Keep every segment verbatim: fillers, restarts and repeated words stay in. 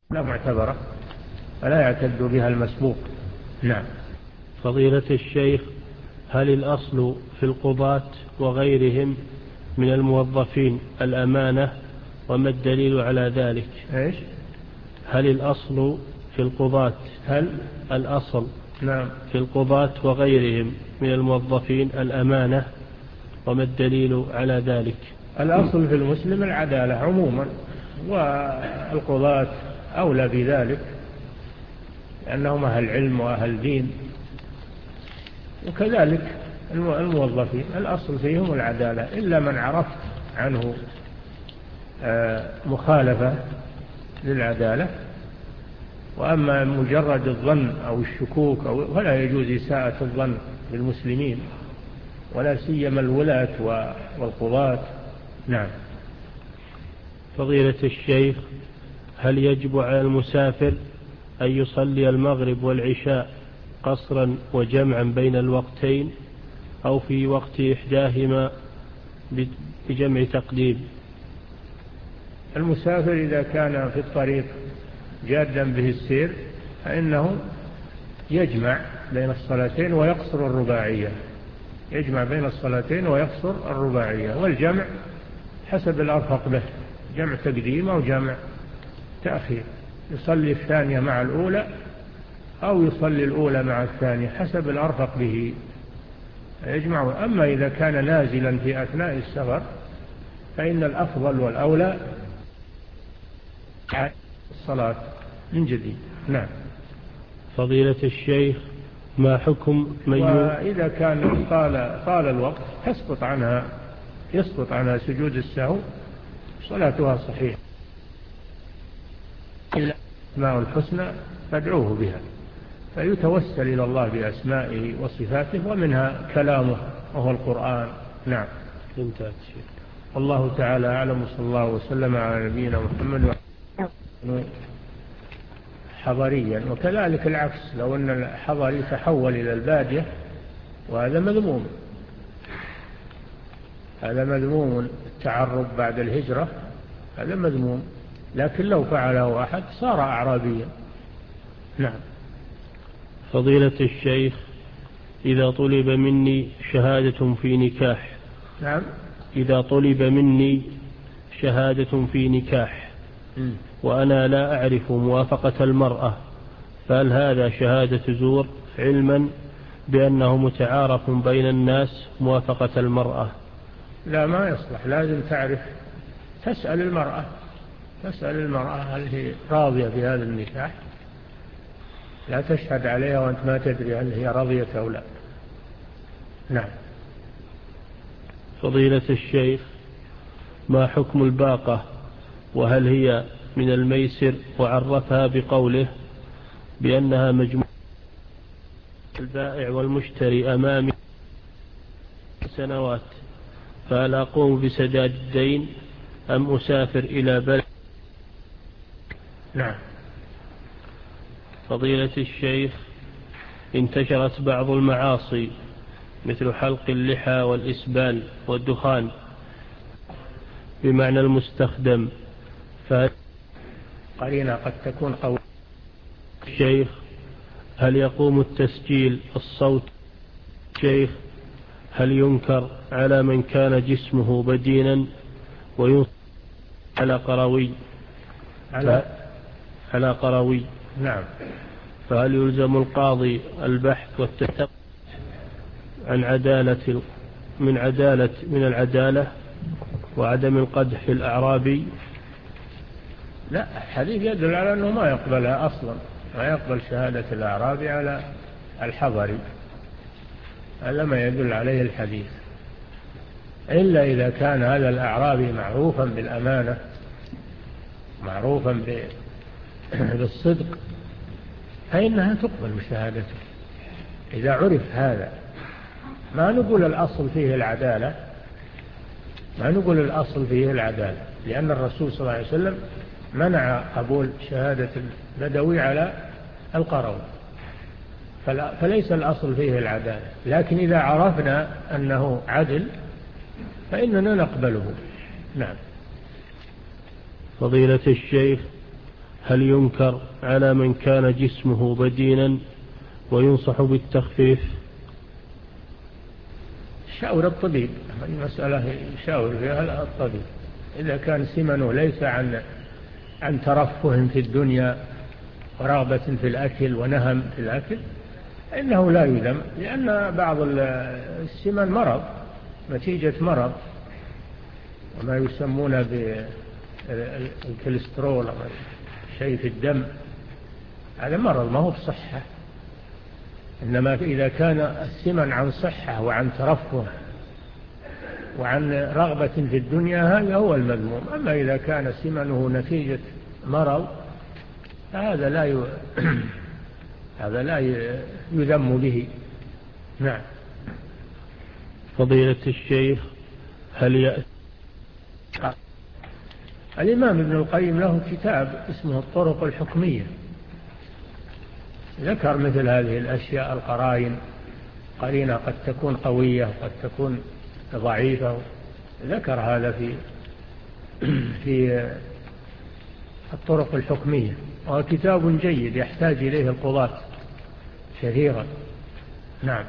لا معتبرة فلا يعتد بها المسبوق. نعم. فضيلة الشيخ، هل الأصل في القضاة وغيرهم من الموظفين الأمانة، وما الدليل على ذلك؟ إيش؟ هل الأصل في القضاة هل الأصل نعم في القضاة وغيرهم من الموظفين الأمانة، وما الدليل على ذلك؟ الأصل في المسلم العدالة عموما، والقضاة أولى بذلك لأنهم أهل علم وأهل دين، وكذلك الموظفين الأصل فيهم العدالة، إلا من عرفت عنه مخالفة للعدالة. وأما مجرد الظن أو الشكوك أو فلا يجوز إساءة الظن بالمسلمين، ولا سيما الولاة والقضاة. نعم. فضيلة الشيخ، هل يجب على المسافر أن يصلي المغرب والعشاء قصرا وجمعا بين الوقتين، أو في وقت إحداهما بجمع تقديم؟ المسافر إذا كان في الطريق جادا به السير فإنه يجمع بين الصلاتين ويقصر الرباعية، يجمع بين الصلاتين ويقصر الرباعية، والجمع حسب الأرفق به، جمع تقديم أو جمع تأخير، يصلي الثانية مع الأولى أو يصلي الأولى مع الثانية حسب الأرفق به يجمع. أما إذا كان نازلا في أثناء السفر فإن الأفضل والأولى الصلاة من جديد. نعم. فضيلة الشيخ، ما حكم من وإذا كان طال, طال الوقت تسقط عنها يسقط عنها سجود السهو، صلاتها صحيحة، إلا أسماء الحسنى فادعوه بها، فيتوسل إلى الله بأسمائه وصفاته، ومنها كلامه وهو القرآن. نعم. انتهت. الله تعالى أعلم، صلى الله وسلم على نبينا محمد حضريا. وكذلك العكس، لو أن الحضري تحول إلى البادية وهذا مذموم، هذا مذموم، التعرب بعد الهجرة هذا مذموم، لكن لو فعله أحد صار أعرابيا. نعم. فضيلة الشيخ، إذا طلب مني شهادة في نكاح نعم إذا طلب مني شهادة في نكاح م. وأنا لا أعرف موافقة المرأة، فهل هذا شهادة زور، علما بأنه متعارف بين الناس موافقة المرأة؟ لا، ما يصلح، لازم تعرف، تسأل المرأة تسأل المرأة هل هي راضية بهذا النكاح، لا تشهد عليها وأنت ما تدري هل هي راضية أو لا. نعم. فضيلة الشيخ، ما حكم الباقة، وهل هي من الميسر؟ وعرفها بقوله بأنها مجموعة البائع والمشتري أمامي سنوات، فهل أقوم بسداد الدين أم أسافر إلى بلد؟ نعم. فضيلة الشيخ، انتشرت بعض المعاصي مثل حلق اللحى والإسبال والدخان بمعنى المستخدم، قرينة قد تكون قوية. الشيخ، هل يقوم التسجيل الصوت؟ شيخ، هل ينكر على من كان جسمه بدينا وينكر على قروي على على قروي نعم. فهل يلزم القاضي البحث والتثبت عن عدالة من عدالة من العدالة وعدم القدح في الأعرابي؟ لا، الحديث يدل على أنه ما يقبلها أصلا، ما يقبل شهادة الأعرابي على الحضري، هذا ما يدل عليه الحديث، إلا إذا كان هذا الأعرابي معروفا بالأمانة، معروفا بالصدق، فإنها تقبل بشهادته إذا عرف هذا. ما نقول الأصل فيه العدالة ما نقول الأصل فيه العدالة لأن الرسول صلى الله عليه وسلم منع قبول شهادة البدوي على القروي، فليس الأصل فيه العدالة، لكن إذا عرفنا أنه عدل فإننا نقبله. نعم. فضيلة الشيخ، هل ينكر على من كان جسمه بدينا وينصح بالتخفيف؟ شاور الطبيب، المسألة يشاور فيها الطبيب. إذا كان سمنه ليس عن عن ترفه في الدنيا ورغبة في الأكل ونهم في الأكل إنه لا يذم، لأن بعض السمن مرض نتيجة مرض، وما يسمون بالكوليسترول شيء في الدم، هذا مرض ما هو بصحة. إنما إذا كان السمن عن صحة وعن ترفه وعن رغبة في الدنيا هذا هو المذموم. أما إذا كان سمنه نتيجة مرض هذا لا ي... هذا لا يذم به. نعم. فضيلة الشيخ هل يأتي الإمام ابن القيم له كتاب اسمه الطرق الحكمية، ذكر مثل هذه الأشياء، القرائن، قرينة قد تكون قوية وقد تكون ضعيفة، ذكر هذا في في الطرق الحكمية، وهو كتاب جيد يحتاج إليه القضاة كثيرا. نعم.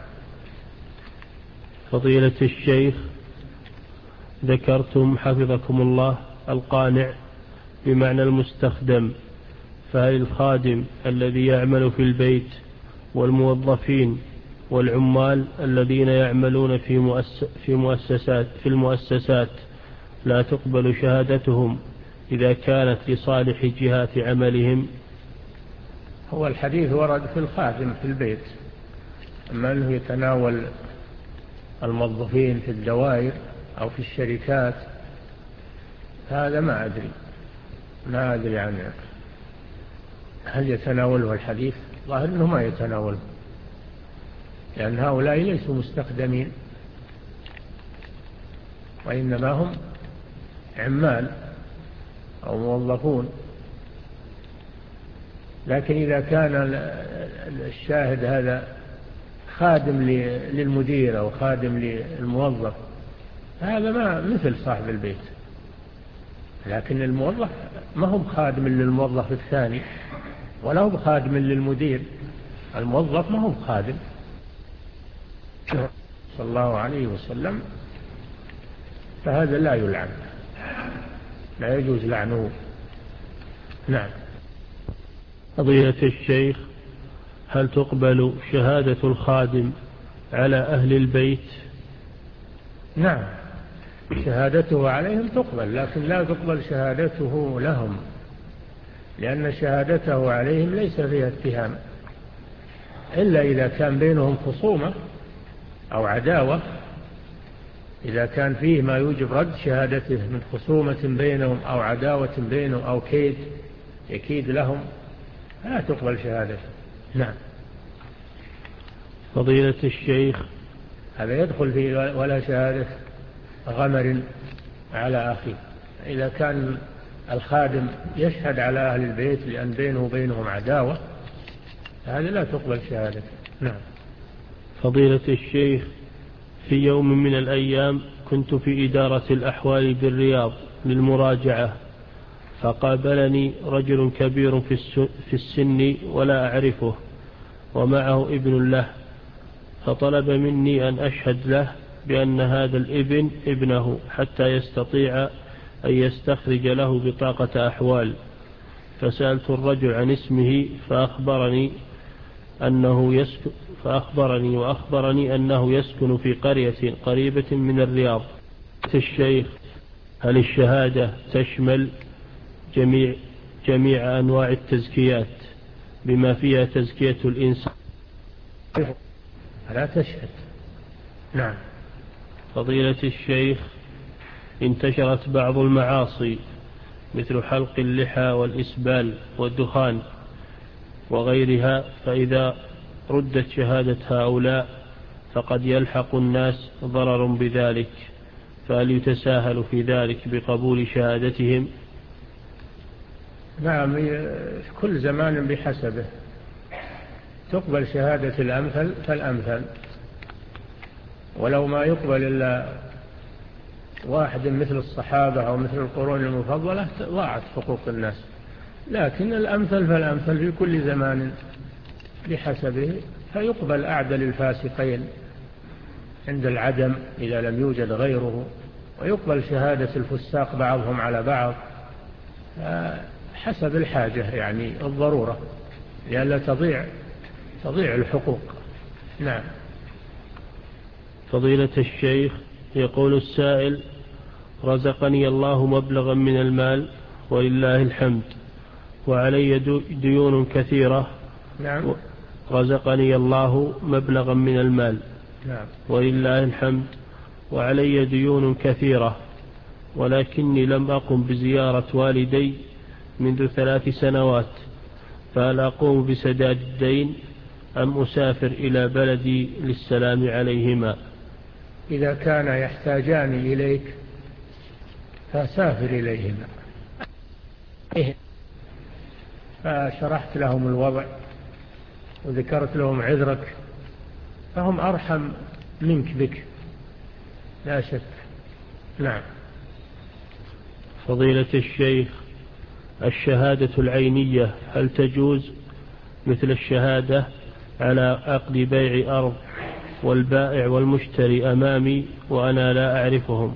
فضيلة الشيخ ذكرتم حفظكم الله القانع بمعنى المستخدم، فهل الخادم الذي يعمل في البيت والموظفين والعمال الذين يعملون في في مؤسسات في المؤسسات لا تقبل شهادتهم إذا كانت لصالح جهات عملهم؟ هو الحديث ورد في الخادم في البيت، أما أنه يتناول الموظفين في الدوائر أو في الشركات هذا ما أدري ما أدري عنه، هل يتناوله الحديث؟ ظاهر أنه ما يتناوله، لأن هؤلاء ليسوا مستخدمين وإنما هم عمال أو موظفون. لكن إذا كان الشاهد هذا خادم للمدير أو خادم للموظف هذا ما مثل صاحب البيت، لكن الموظف ما هو خادم للموظف الثاني ولا هو خادم للمدير، الموظف ما هو خادم. صلى الله عليه وسلم، فهذا لا يلعن، لا يجوز لعنه. نعم. فضيلة الشيخ هل تقبل شهادة الخادم على أهل البيت؟ نعم، شهادته عليهم تقبل، لكن لا تقبل شهادته لهم، لأن شهادته عليهم ليس فيها اتهام، إلا إذا كان بينهم خصومة أو عداوة. إذا كان فيه ما يوجب رد شهادته من خصومة بينهم أو عداوة بينهم أو كيد يكيد لهم لا تقبل شهادته. نعم. فضيلة الشيخ هذا يدخل في ولا شهادة غمر على أخيه. إذا كان الخادم يشهد على أهل البيت لأن بينه وبينهم عداوة هذا لا تقبل شهادته. نعم. فضيلة الشيخ في يوم من الأيام كنت في إدارة الأحوال بالرياض للمراجعة، فقابلني رجل كبير في السن ولا أعرفه ومعه ابن له، فطلب مني أن أشهد له بأن هذا الابن ابنه حتى يستطيع أن يستخرج له بطاقة أحوال. فسألت الرجل عن اسمه فأخبرني أنه يسكن فأخبرني وأخبرني أنه يسكن في قرية قريبة من الرياض. الشيخ هل الشهادة تشمل جميع جميع أنواع التزكيات بما فيها تزكية الإنسان؟ لا تشهد. نعم. فضيلة الشيخ انتشرت بعض المعاصي مثل حلق اللحى والإسبال والدخان وغيرها، فإذا ردت شهادة هؤلاء فقد يلحق الناس ضرر بذلك، فهل يتساهل في ذلك بقبول شهادتهم؟ نعم، كل زمان بحسبه، تقبل شهادة الأمثل فالأمثل، ولو ما يقبل إلا واحد مثل الصحابة أو مثل القرون المفضلة ضاعت حقوق الناس. لكن الأمثل فالأمثل في كل زمان بحسبه، فيقبل أعدل الفاسقين عند العدم إذا لم يوجد غيره، ويقبل شهادة الفساق بعضهم على بعض حسب الحاجة، يعني الضرورة، لئلا تضيع تضيع الحقوق. نعم. فضيلة الشيخ، يقول السائل: رزقني الله مبلغا من المال ولله الحمد، وعلي ديون كثيرة. نعم. رزقني الله مبلغا من المال. نعم. ولله الحمد، وعلي ديون كثيرة، ولكني لم أقم بزيارة والدي منذ ثلاث سنوات، فهل أقوم بسداد الدين أم أسافر إلى بلدي للسلام عليهما؟ إذا كان يحتاجان إليك فسافر إليهما. فشرحت لهم الوضع وذكرت لهم عذرك، فهم أرحم منك بك لا شك. نعم. فضيلة الشيخ، الشهادة العينية هل تجوز مثل الشهادة على عقد بيع أرض والبائع والمشتري أمامي وأنا لا أعرفهم؟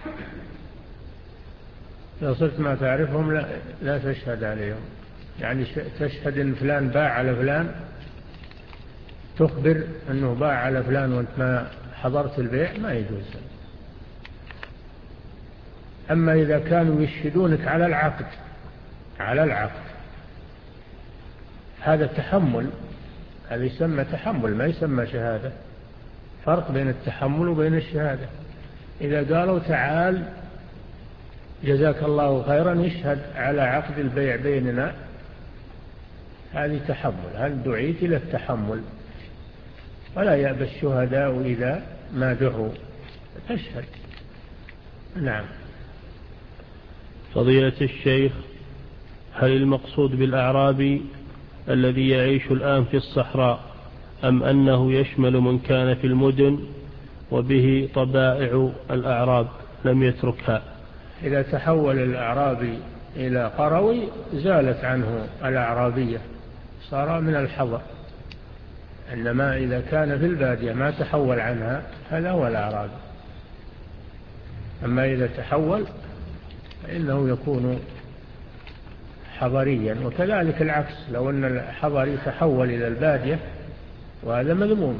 لو صرت ما تعرفهم لا, لا تشهد عليهم، يعني تشهد أن فلان باع على فلان، تخبر أنه باع على فلان وأنت ما حضرت البيع، ما يجوز. أما إذا كانوا يشهدونك على العقد على العقد هذا تحمل، هذا يسمى تحمل ما يسمى شهادة. فرق بين التحمل وبين الشهادة. إذا قالوا تعال جزاك الله خيرا يشهد على عقد البيع بيننا، هذه تحمل، هل دعيت إلى التحمل. ولا يأبى الشهداء إذا ما دعوا تشهد. نعم. فضيلة الشيخ، هل المقصود بالأعرابي الذي يعيش الآن في الصحراء أم أنه يشمل من كان في المدن وبه طبائع الأعراب لم يتركها؟ إذا تحول الأعرابي إلى قروي زالت عنه الأعرابية، صار من الحضر. إنما إذا كان في البادية ما تحول عنها هذا هو الأعرابي. أما إذا تحول فإنه يكون حضريا. وكذلك العكس، لو أن الحضري تحول إلى البادية وهذا مذموم،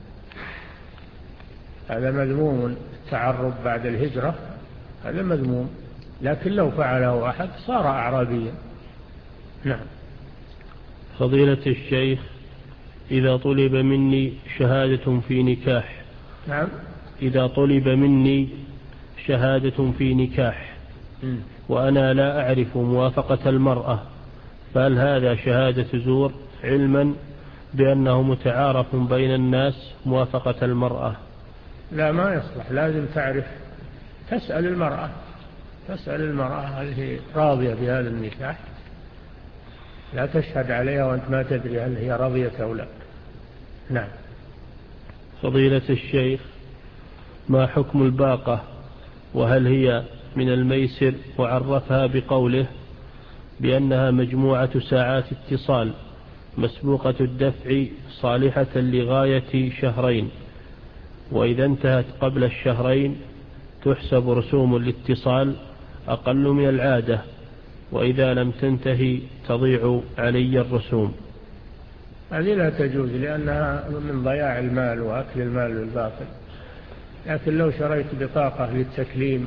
هذا مذموم، التعرب بعد الهجرة هذا مذموم، لكن لو فعله أحد صار أعرابيا. نعم. فضيلة الشيخ، إذا طلب مني شهادة في نكاح نعم. إذا طلب مني شهادة في نكاح م. وأنا لا أعرف موافقة المرأة، فهل هذا شهادة زور علما بأنه متعارف بين الناس موافقة المرأة؟ لا، ما يصلح، لازم تعرف، تسأل المرأة تسأل المرأة هل هي راضية بهذا النكاح، لا تشهد عليها وأنت ما تدري هل هي راضية أو لا. نعم. فضيلة الشيخ، ما حكم الباقة وهل هي من الميسر؟ وعرفها بقوله بأنها مجموعة ساعات اتصال مسبوقة الدفع صالحة لغاية شهرين، وإذا انتهت قبل الشهرين تحسب رسوم الاتصال أقل من العادة، وإذا لم تنتهي تضيع علي الرسوم. هذه لا تجوز لأنها من ضياع المال وأكل المال بالباطل. لكن لو شريت بطاقة للتكليم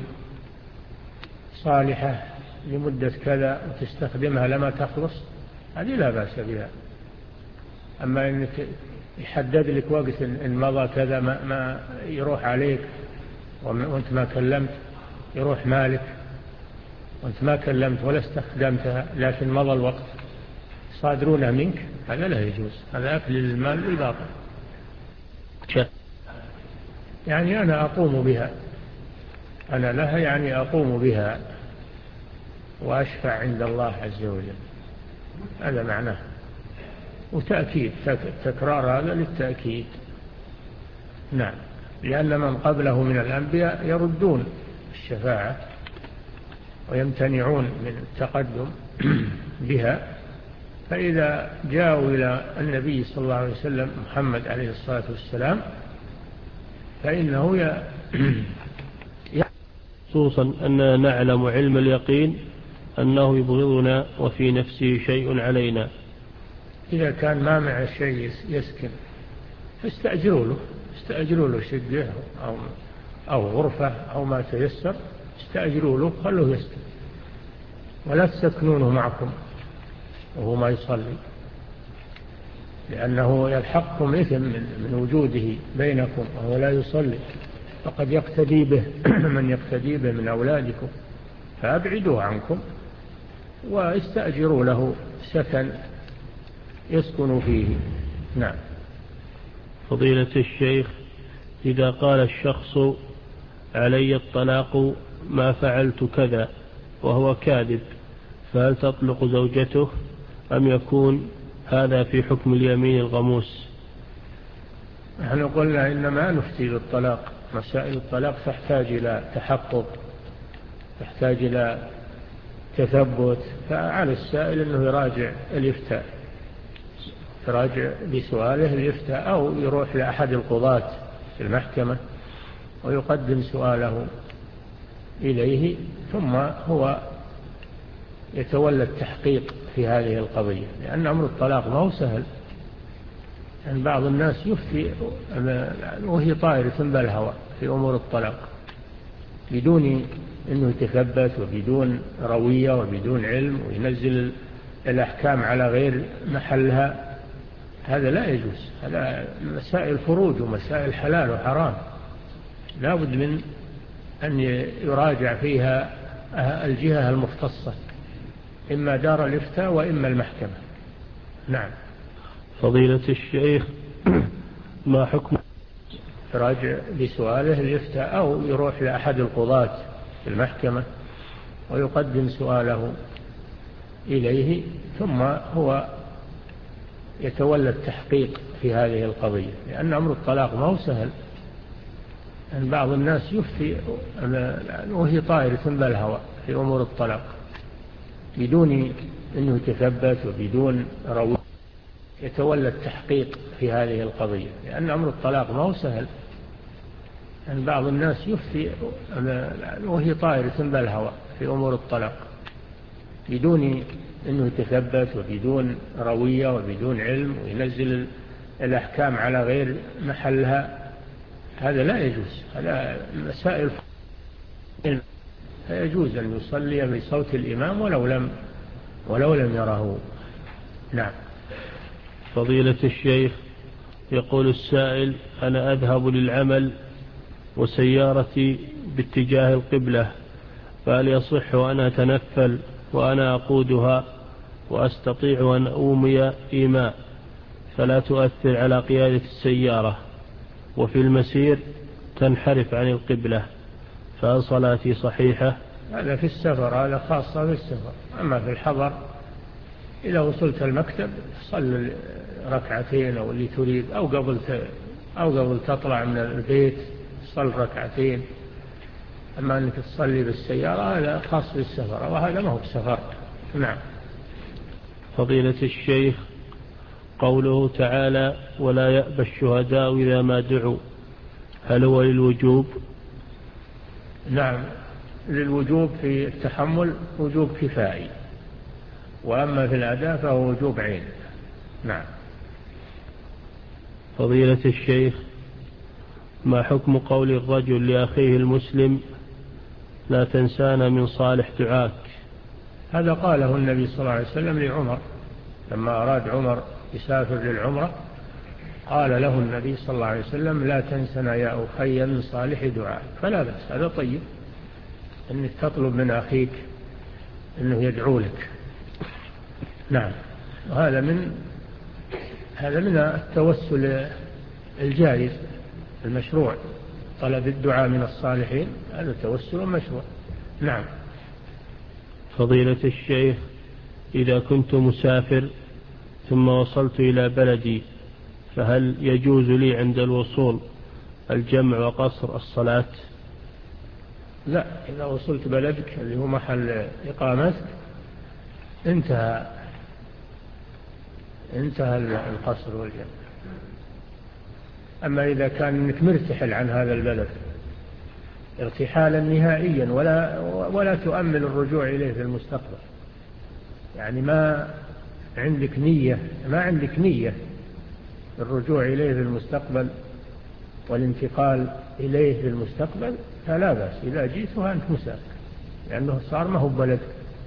صالحة لمدة كذا وتستخدمها لما تخلص هذه لا بأس بها. أما أنك يحدد لك وقت إن مضى كذا ما, ما يروح عليك وأنت ما كلمت، يروح مالك وأنت ما كلمت ولا استخدمتها لكن مضى الوقت صادرونها منك، هذا لا يجوز، هذا أكل المال بالباطل. يعني أنا أقوم بها، أنا لها يعني أقوم بها وأشفع عند الله عز وجل، هذا معناه. وتأكيد تكرار هذا للتأكيد. نعم. لأن من قبله من الأنبياء يردون الشفاعة ويمتنعون من التقدم بها، فإذا جاءوا إلى النبي صلى الله عليه وسلم محمد عليه الصلاة والسلام فإنه ي... خصوصا أننا نعلم علم اليقين أنه يبغضنا وفي نفسه شيء علينا. إذا كان ما مع شيء يسكن فاستأجروا له استأجروا له شقة أو, أو غرفة أو ما تيسر، استأجروا له خلوه يسكن، ولا تسكنونه معكم وهو ما يصلي، لأنه يلحقكم إثم من وجوده بينكم وهو لا يصلي، فقد يقتدي به من يقتدي به من أولادكم، فأبعدوه عنكم واستأجروا له سكن يسكن فيه. نعم. فضيلة الشيخ، إذا قال الشخص علي الطلاق ما فعلت كذا وهو كاذب، فهل تطلق زوجته أم يكون هذا في حكم اليمين الغموس؟ نحن قلنا إنما نفتي بالطلاق، مسائل الطلاق تحتاج إلى تحقق، تحتاج إلى تثبت، فعلى السائل أنه يراجع الإفتاء، يراجع بسؤاله الإفتاء أو يروح لأحد القضاة في المحكمة ويقدم سؤاله إليه، ثم هو يتولى التحقيق في هذه القضية، لأن أمر الطلاق ما هو سهل. يعني بعض الناس يفتي وهي طائرة بالهوى في أمور الطلاق بدون أنه يتثبت وبدون روية وبدون علم، وينزل الأحكام على غير محلها، هذا لا يجوز. هذا مسائل فروج ومسائل حلال وحرام، لا بد من أن يراجع فيها الجهة المختصة، إما دار الإفتاء وإما المحكمة. نعم. فضيلة الشيخ، ما حكم يراجع بسؤاله الإفتاء أو يروح لأحد القضاة في المحكمة ويقدم سؤاله إليه، ثم هو يتولى التحقيق في هذه القضية، لأن أمر الطلاق ما هو سهل. يعني بعض الناس يفتي وهي طائرة بالهوى في أمور الطلاق بدون أنه يتثبت وبدون روي، يتولى التحقيق في هذه القضية، لأن أمر الطلاق ما هو سهل. يعني بعض الناس يفتي وهي طائرة بالهوى في أمور الطلاق بدون أنه يتثبت وبدون روية وبدون علم، وينزل الأحكام على غير محلها، هذا لا يجوز. هذا مسائل فيجوز أن يصلي بصوت الإمام ولو لم ولو لم يره. نعم. فضيلة الشيخ، يقول السائل: أنا أذهب للعمل وسيارتي باتجاه القبلة، فهل يصح أن أتنفل وأنا أقودها وأستطيع أن أومي إيماء فلا تؤثر على قيادة السيارة، وفي المسير تنحرف عن القبلة، فهل صلاتي صحيحة؟ هذا في السفر، هذا خاصة في السفر. أما في الحضر إذا وصلت المكتب صل ركعتين أو اللي تريد، أو قبل أو قبل تطلع من البيت صل ركعتين. أما أنك تصلي بالسيارة هذا خاص بالسفر، وهذا ما هو بسفر. نعم. فضيلة الشيخ، قوله تعالى: ولا يأبى الشهداء إذا ما دعوا، هل هو للوجوب؟ نعم، للوجوب في التحمل وجوب كفائي، وأما في الأداء فهو وجوب عين. نعم. فضيلة الشيخ، ما حكم قول الرجل لأخيه المسلم: لا تنسانا من صالح دعاك؟ هذا قاله النبي صلى الله عليه وسلم لعمر لما أراد عمر يسافر للعمرة، قال له النبي صلى الله عليه وسلم: لا تنسنا يا أخي من صالح دعاك. فلا بأس، هذا طيب أنك تطلب من أخيك أنه يدعو لك. نعم. وهذا من هذا من التوسل الجائز المشروع، طلب الدعاء من الصالحين هذا توسل مشروع. نعم. فضيلة الشيخ، إذا كنت مسافر ثم وصلت إلى بلدي، فهل يجوز لي عند الوصول الجمع وقصر الصلاة؟ لا، إذا وصلت بلدك اللي هو محل إقامتك انتهى انتهى القصر والجمع. أما إذا كان أنك مرتحل عن هذا البلد ارتحالا نهائيا ولا, ولا تؤمل الرجوع إليه في المستقبل، يعني ما عندك نية ما عندك نية الرجوع إليه في المستقبل والانتقال إليه في المستقبل، فلا بأس إذا جئت وأنت مسافر، لأنه صار ما هو بلد.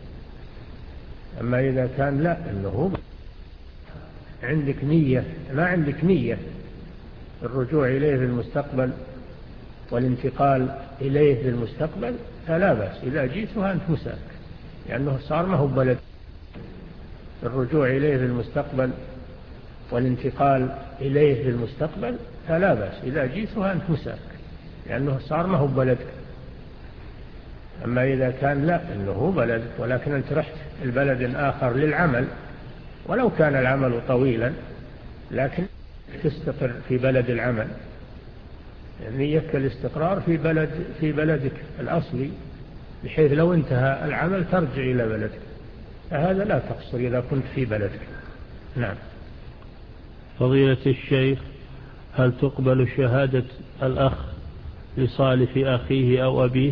أما إذا كان لا أنه عندك نية ما عندك نية الرجوع إليه في المستقبل والانتقال إليه في المستقبل، فلا بأس إذا جئت وأنت مسافر، لأنه صار ما هو بلد. الرجوع إليه في المستقبل والانتقال إليه في المستقبل فلا بأس إذا جئت وأنت مسافر، لأنه صار ما هو بلد. أما إذا كان لا أنه بلد ولكن أنت رحت البلد آخر للعمل، ولو كان العمل طويلا لكن تستقر في بلد العمل، نيتك الاستقرار في بلد في بلدك الأصلي، بحيث لو انتهى العمل ترجع إلى بلدك، فهذا لا تقصر إذا كنت في بلدك. نعم. فضيلة الشيخ، هل تقبل شهادة الأخ لصالح أخيه أو أبيه؟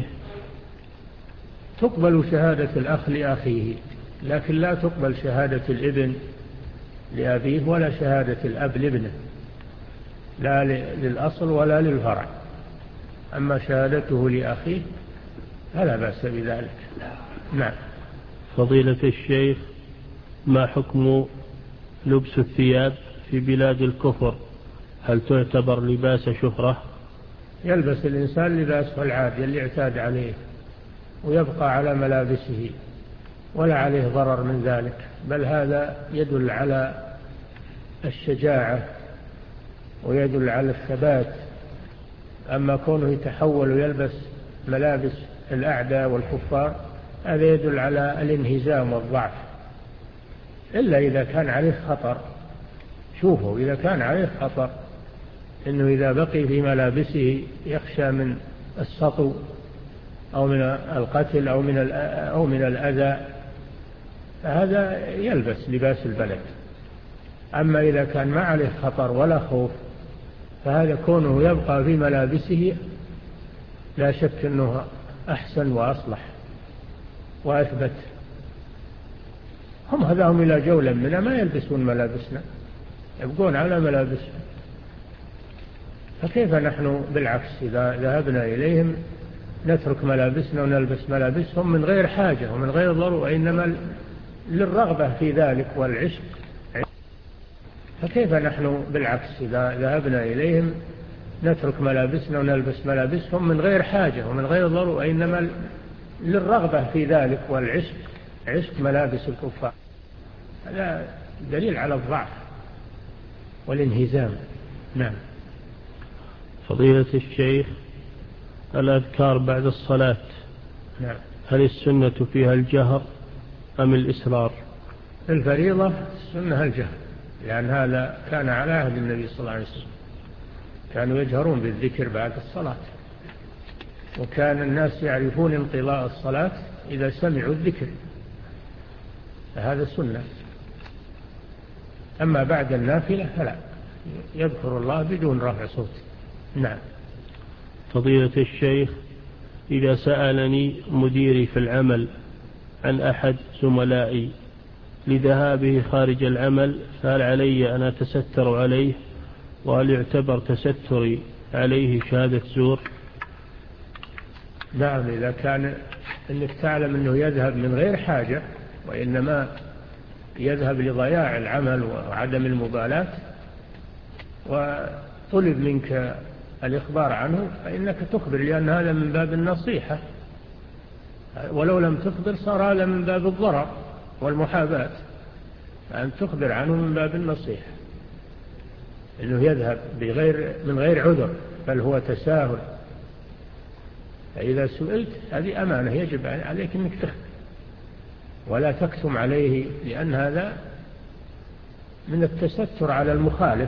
تقبل شهادة الأخ لأخيه، لكن لا تقبل شهادة الابن لأبيه ولا شهادة الأب لابنه، لا للأصل ولا للفرع. أما شهادته لأخيه فلا بأس بذلك. نعم. فضيلة الشيخ، ما حكم لبس الثياب في بلاد الكفر؟ هل تعتبر لباس شهرة؟ يلبس الإنسان لباسه العادي اللي اعتاد عليه ويبقى على ملابسه ولا عليه ضرر من ذلك، بل هذا يدل على الشجاعة ويدل على الثبات. أما كونه يتحول ويلبس ملابس الأعداء والكفار هذا يدل على الانهزام والضعف، إلا إذا كان عليه خطر. شوفوا، إذا كان عليه خطر إنه إذا بقي في ملابسه يخشى من السطو أو من القتل أو من أو من الأذى، فهذا يلبس لباس البلد. أما إذا كان ما عليه خطر ولا خوف فهذا كونه يبقى في ملابسه لا شك أنه أحسن وأصلح وأثبت. هم هذاهم إلى جولا منا ما يلبسون ملابسنا، يبقون على ملابسهم. فكيف نحن بالعكس إذا ذهبنا إليهم نترك ملابسنا ونلبس ملابسهم من غير حاجة ومن غير ضرورة، إنما للرغبة في ذلك والعشق. فكيف نحن بالعكس إذا ذهبنا إليهم نترك ملابسنا ونلبس ملابسهم من غير حاجة ومن غير ضرورة، إنما للرغبة في ذلك والعشق، عشق ملابس الكفار. هذا دليل على الضعف والانهزام. نعم. فضيلة الشيخ، الأذكار بعد الصلاة نعم. هل السنة فيها الجهر أم الإسرار؟ الفريضة السنة الجهر، لأن هذا كان على عهد النبي صلى الله عليه وسلم، كانوا يجهرون بالذكر بعد الصلاة، وكان الناس يعرفون انقضاء الصلاة إذا سمعوا الذكر، فهذا سنة. أما بعد النافلة فلا، يذكر الله بدون رفع صوت. نعم. فضيلة الشيخ، إذا سألني مديري في العمل عن أحد زملائي لذهابه خارج العمل فهل علي أن أتستر عليه، وهل يعتبر تستري عليه شهادة زور؟ نعم، إذا كان أنك تعلم أنه يذهب من غير حاجة وإنما يذهب لضياع العمل وعدم المبالاة وطلب منك الإخبار عنه فإنك تخبر، لأن هذا من باب النصيحة، ولو لم تخبر صار هذا من باب الضرر والمحاباة، أن تخبر عنه من باب النصيحة، إنه يذهب بغير من غير عذر بل هو تساهل. فإذا سئلت هذه أمانة يجب عليك أنك تخبر ولا تكتم عليه، لأن هذا من التستر على المخالف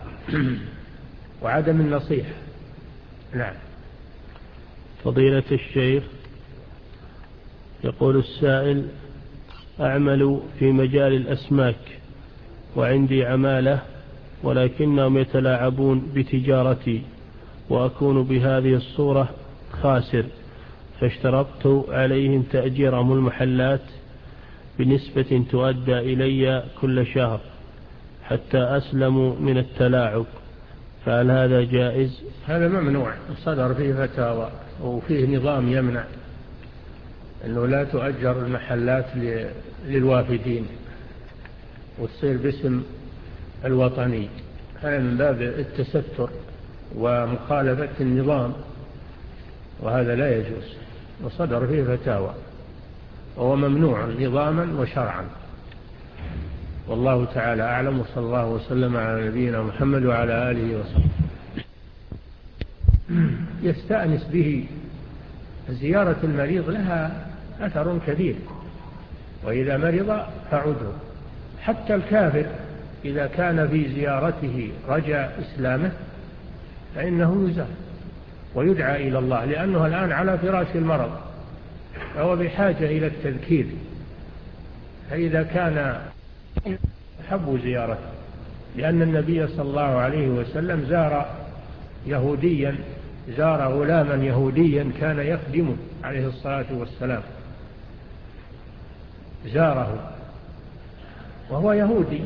وعدم النصيحة. نعم. فضيلة الشيخ، يقول السائل: أعمل في مجال الأسماك وعندي عمالة، ولكنهم يتلاعبون بتجارتي وأكون بهذه الصورة خاسر، فاشترطت عليهم تأجيرهم المحلات بنسبة تؤدى إلي كل شهر حتى أسلموا من التلاعب، فهل هذا جائز؟ هذا ممنوع، صدر فيه فتاوى وفيه نظام يمنع أنه لا تؤجر المحلات للوافدين وتصير باسم الوطني، هذا من باب التستر ومخالفة النظام، وهذا لا يجوز، وصدر فيه فتاوى، وهو ممنوع نظاما وشرعا. والله تعالى أعلم، وصلى الله وسلم على نبينا محمد وعلى آله وصحبه. يستأنس به. زيارة المريض لها أثر كبير، وإذا مرض فعده. حتى الكافر إذا كان في زيارته رجاء إسلامه فإنه يزار ويدعى إلى الله، لأنه الآن على فراش المرض فهو بحاجة إلى التذكير، فإذا كان حب زيارته، لأن النبي صلى الله عليه وسلم زار يهوديا، زار غلاما يهوديا كان يخدمه عليه الصلاة والسلام، زاره وهو يهودي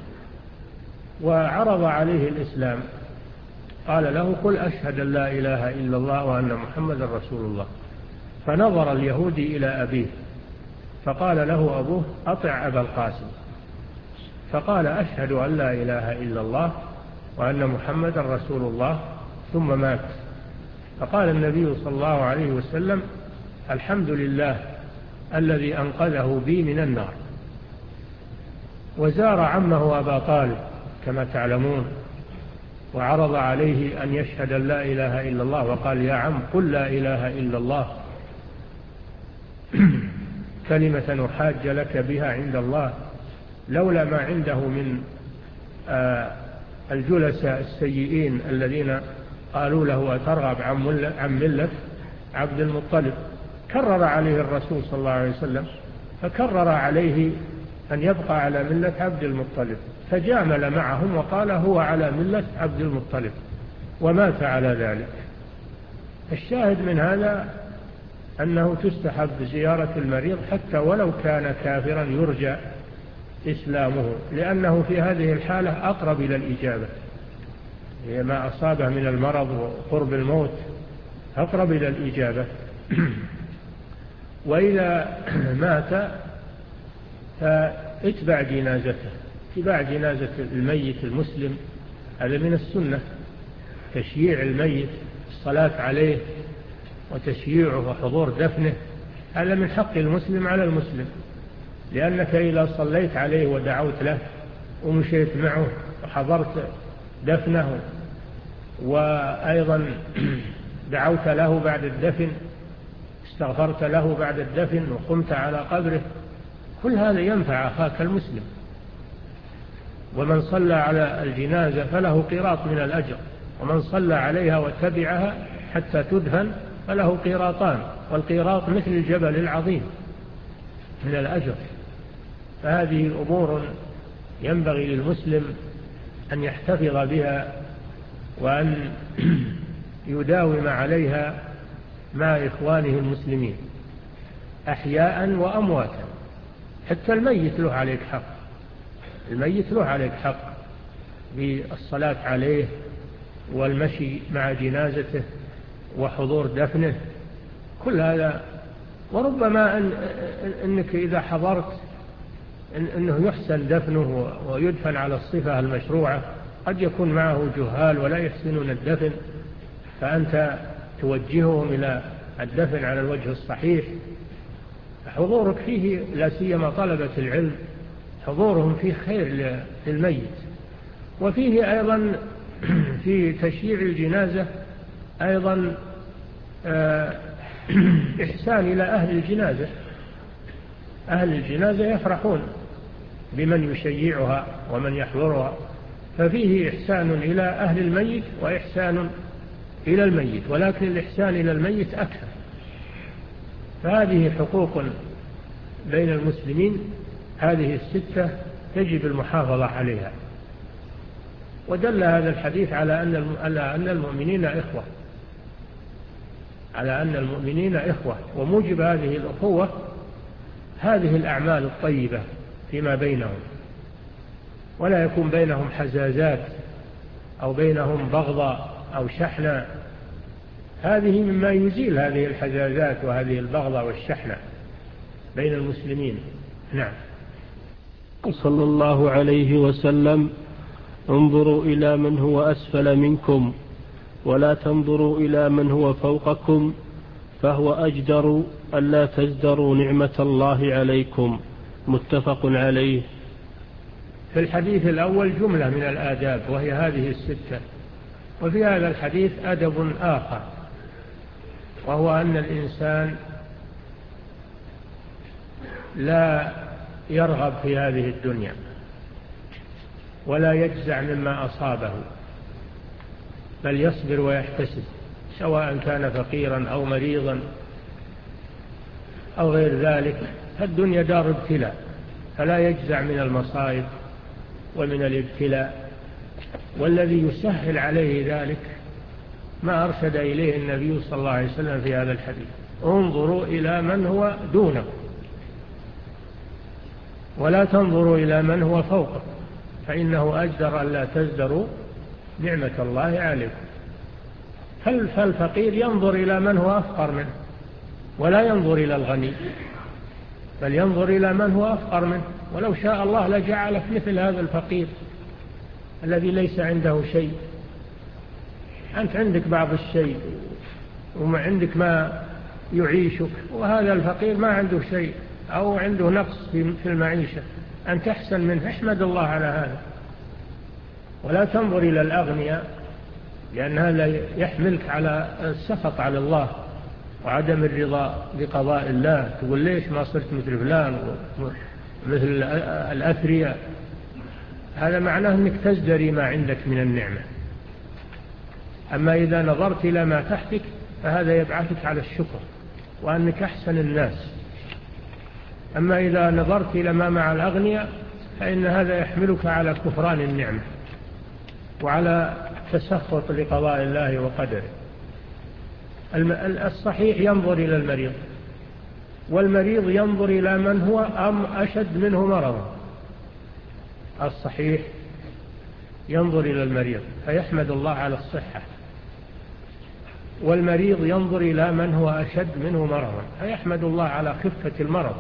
وعرض عليه الإسلام، قال له قل أشهد أن لا إله إلا الله وأن محمد رسول الله. فنظر اليهودي إلى أبيه فقال له أبوه أطع أبا القاسم، فقال أشهد أن لا إله إلا الله وأن محمد رسول الله، ثم مات. فقال النبي صلى الله عليه وسلم الحمد لله الذي أنقذه بي من النار. وزار عمه أبا طالب كما تعلمون، وعرض عليه أن يشهد أن لا إله إلا الله، وقال يا عم قل لا إله إلا الله كلمة أحاج لك بها عند الله، لولا ما عنده من الجلساء السيئين الذين قالوا له أترغب عن ملة عبد المطلب. كرر عليه الرسول صلى الله عليه وسلم، فكرر عليه أن يبقى على ملة عبد المطلب، فجامل معهم وقال هو على ملة عبد المطلب، ومات على ذلك. الشاهد من هذا أنه تستحب زيارة المريض حتى ولو كان كافرا يرجى إسلامه، لأنه في هذه الحالة أقرب إلى الإجابة، ما أصابه من المرض وقرب الموت أقرب إلى الإجابة. وإذا مات فاتبع جنازته، اتباع جنازة الميت المسلم هذا من السنة، تشييع الميت، الصلاة عليه وتشييعه وحضور دفنه، هذا من حق المسلم على المسلم، لأنك إذا صليت عليه ودعوت له ومشيت معه وحضرت دفنه وأيضا دعوت له بعد الدفن، استغفرت له بعد الدفن وقمت على قبره، كل هذا ينفع أخاك المسلم. ومن صلى على الجنازة فله قيراط من الأجر، ومن صلى عليها وتبعها حتى تدفن فله قيراطان، والقيراط مثل الجبل العظيم من الأجر. فهذه أمور ينبغي للمسلم أن يحتفظ بها وأن يداوم عليها مع إخوانه المسلمين أحياء وأمواتا. حتى الميت له عليك حق، الميت له عليك حق بالصلاة عليه والمشي مع جنازته وحضور دفنه، كل هذا. وربما أن أنك إذا حضرت إن أنه يحسن دفنه ويدفن على الصفة المشروعة، قد يكون معه جهال ولا يحسنون الدفن، فأنت توجههم إلى الدفن على الوجه الصحيح. حضورك فيه لا سيما طلبة العلم حضورهم فيه خير للميت. وفيه أيضا في تشييع الجنازة أيضا إحسان إلى أهل الجنازة، أهل الجنازة يفرحون بمن يشيعها ومن يحضرها، ففيه إحسان إلى أهل الميت وإحسان إلى الميت، ولكن الإحسان إلى الميت أكثر. فهذه حقوق بين المسلمين هذه الستة يجب المحافظة عليها. ودل هذا الحديث على أن المؤمنين إخوة على أن المؤمنين إخوة وموجب هذه الأخوة هذه الأعمال الطيبة فيما بينهم، ولا يكون بينهم حزازات أو بينهم بغضاء أو شحنة. هذه مما يزيل هذه الحزازات وهذه البغضاء والشحنة بين المسلمين. نعم. صلى الله عليه وسلم: انظروا إلى من هو أسفل منكم ولا تنظروا إلى من هو فوقكم فهو أجدر ألا تزدروا نعمة الله عليكم. متفق عليه. في الحديث الأول جملة من الآداب وهي هذه الستة، وفي هذا الحديث أدب آخر، وهو أن الإنسان لا يرغب في هذه الدنيا ولا يجزع مما أصابه، بل يصبر ويحتسب، سواء كان فقيرا أو مريضا أو غير ذلك. الدنيا دار ابتلاء، فلا يجزع من المصائب ومن الابتلاء. والذي يسهل عليه ذلك ما أرشد إليه النبي صلى الله عليه وسلم في هذا الحديث: انظروا إلى من هو دونكم ولا تنظروا إلى من هو فوقكم فإنه أجدر ألا تزدروا نعمة الله عليكم. فالفقير ينظر إلى من هو أفقر منه ولا ينظر إلى الغني، بل ينظر إلى من هو أفقر منه. ولو شاء الله لجعلك مثل هذا الفقير الذي ليس عنده شيء. أنت عندك بعض الشيء وما عندك ما يعيشك، وهذا الفقير ما عنده شيء أو عنده نقص في المعيشة، أن تحسن منه. احمد الله على هذا، ولا تنظر إلى الأغنياء، لأن هذا يحملك على السخط على الله وعدم الرضا بقضاء الله. تقول ليش ما صرت مثل فلان مثل الأثرياء؟ هذا معناه أنك تزدري ما عندك من النعمة. أما إذا نظرت إلى ما تحتك فهذا يبعثك على الشكر وأنك أحسن الناس. أما إذا نظرت إلى ما مع الأغنياء فإن هذا يحملك على كفران النعمة وعلى تسخط لقضاء الله وقدره. الصحيح ينظر إلى المريض، والمريض ينظر إلى من هو أم أشد منه مرضا. الصحيح ينظر إلى المريض فيحمد الله على الصحة، والمريض ينظر إلى من هو أشد منه مرضا فيحمد الله على خفة المرض.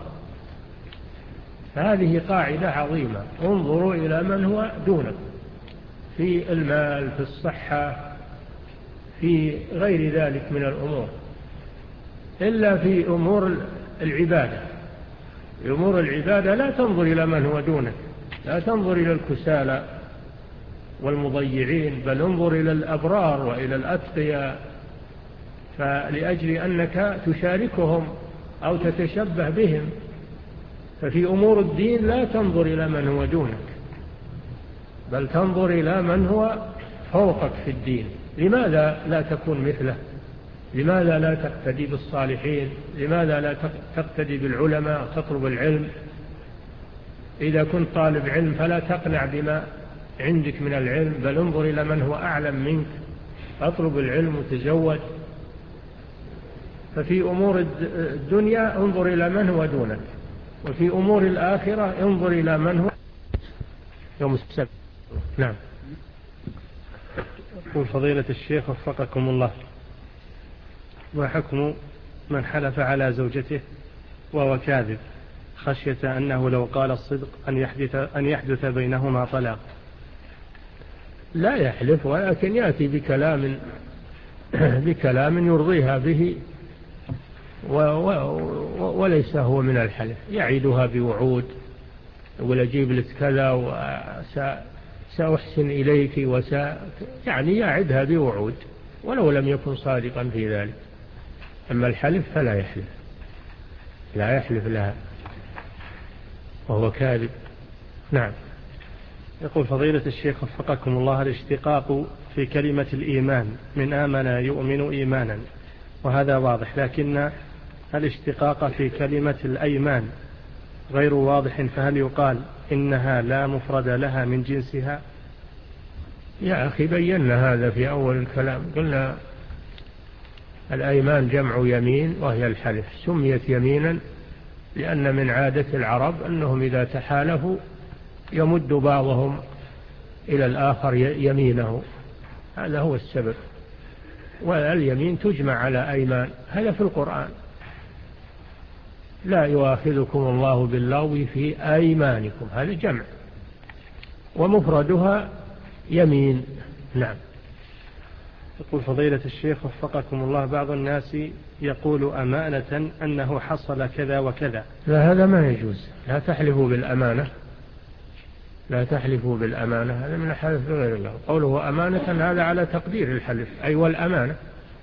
فهذه قاعدة عظيمة: انظروا إلى من هو دونك في المال، في الصحة، في غير ذلك من الأمور، إلا في أمور العبادة. في أمور العبادة لا تنظر إلى من هو دونك، لا تنظر إلى الكسالى والمضيعين، بل انظر إلى الأبرار وإلى الأتقياء، فلأجل أنك تشاركهم أو تتشبه بهم. ففي أمور الدين لا تنظر إلى من هو دونك، بل تنظر إلى من هو فوقك في الدين. لماذا لا تكون مثله؟ لماذا لا تقتدي بالصالحين؟ لماذا لا تقتدي بالعلماء وتطلب العلم؟ إذا كنت طالب علم فلا تقنع بما عندك من العلم، بل انظر إلى من هو أعلم منك، اطلب العلم وتزود. ففي أمور الدنيا انظر إلى من هو دونك، وفي أمور الآخرة انظر إلى من هو يوم السبت. نعم. يقول فضيلة الشيخ وفقكم الله: ما حكم من حلف على زوجته وهو كاذب خشية أنه لو قال الصدق أن يحدث, أن يحدث بينهما طلاق؟ لا يحلف، ولكن يأتي بكلام بكلام يرضيها به، و و وليس هو من الحلف. يعيدها بوعود، يقول أجيب لك كذا وسأحسن إليك وسا يعني يعدها بوعود ولو لم يكن صادقا في ذلك. أما الحلف فلا يحلف، لا يحلف لها وهو كاذب. نعم. يقول فضيلة الشيخ وفقكم الله: الاشتقاق في كلمة الإيمان من آمن يؤمن إيمانا، وهذا واضح، لكن الاشتقاق في كلمة الأيمان غير واضح، فهل يقال إنها لا مفرد لها من جنسها؟ يا أخي بينا هذا في أول الكلام، قلنا الأيمان جمع يمين وهي الحلف، سميت يمينا لأن من عادة العرب أنهم إذا تحالفوا يمد بعضهم إلى الآخر يمينه، هذا هو السبب. واليمين تجمع على أيمان، هذا في القرآن: لا يؤاخذكم الله باللغو في أيمانكم، هذا جمع، ومفردها يمين. نعم. يقول فضيلة الشيخ وفقكم الله، بعض الناس يقول أمانة أنه حصل كذا وكذا. لا، هذا ما يجوز، لا تحلفوا بالأمانة، لا تحلفوا بالأمانة، هذا من الحلف بغير الله. قوله أمانة هذا على تقدير الحلف، أي والأمانة،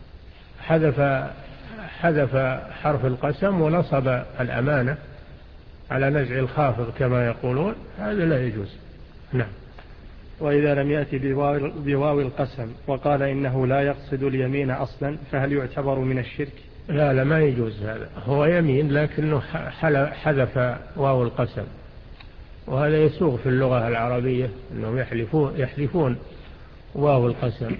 حذف حذف حرف القسم ونصب الأمانة على نزع الخافض كما يقولون، هذا لا يجوز. نعم. وإذا لم يأتي بواو القسم وقال إنه لا يقصد اليمين أصلا، فهل يعتبر من الشرك؟ لا لا، ما يجوز، هذا هو يمين لكنه حذف واو القسم، وهذا يسوغ في اللغة العربية أنهم يحلفون, يحلفون واو القسم،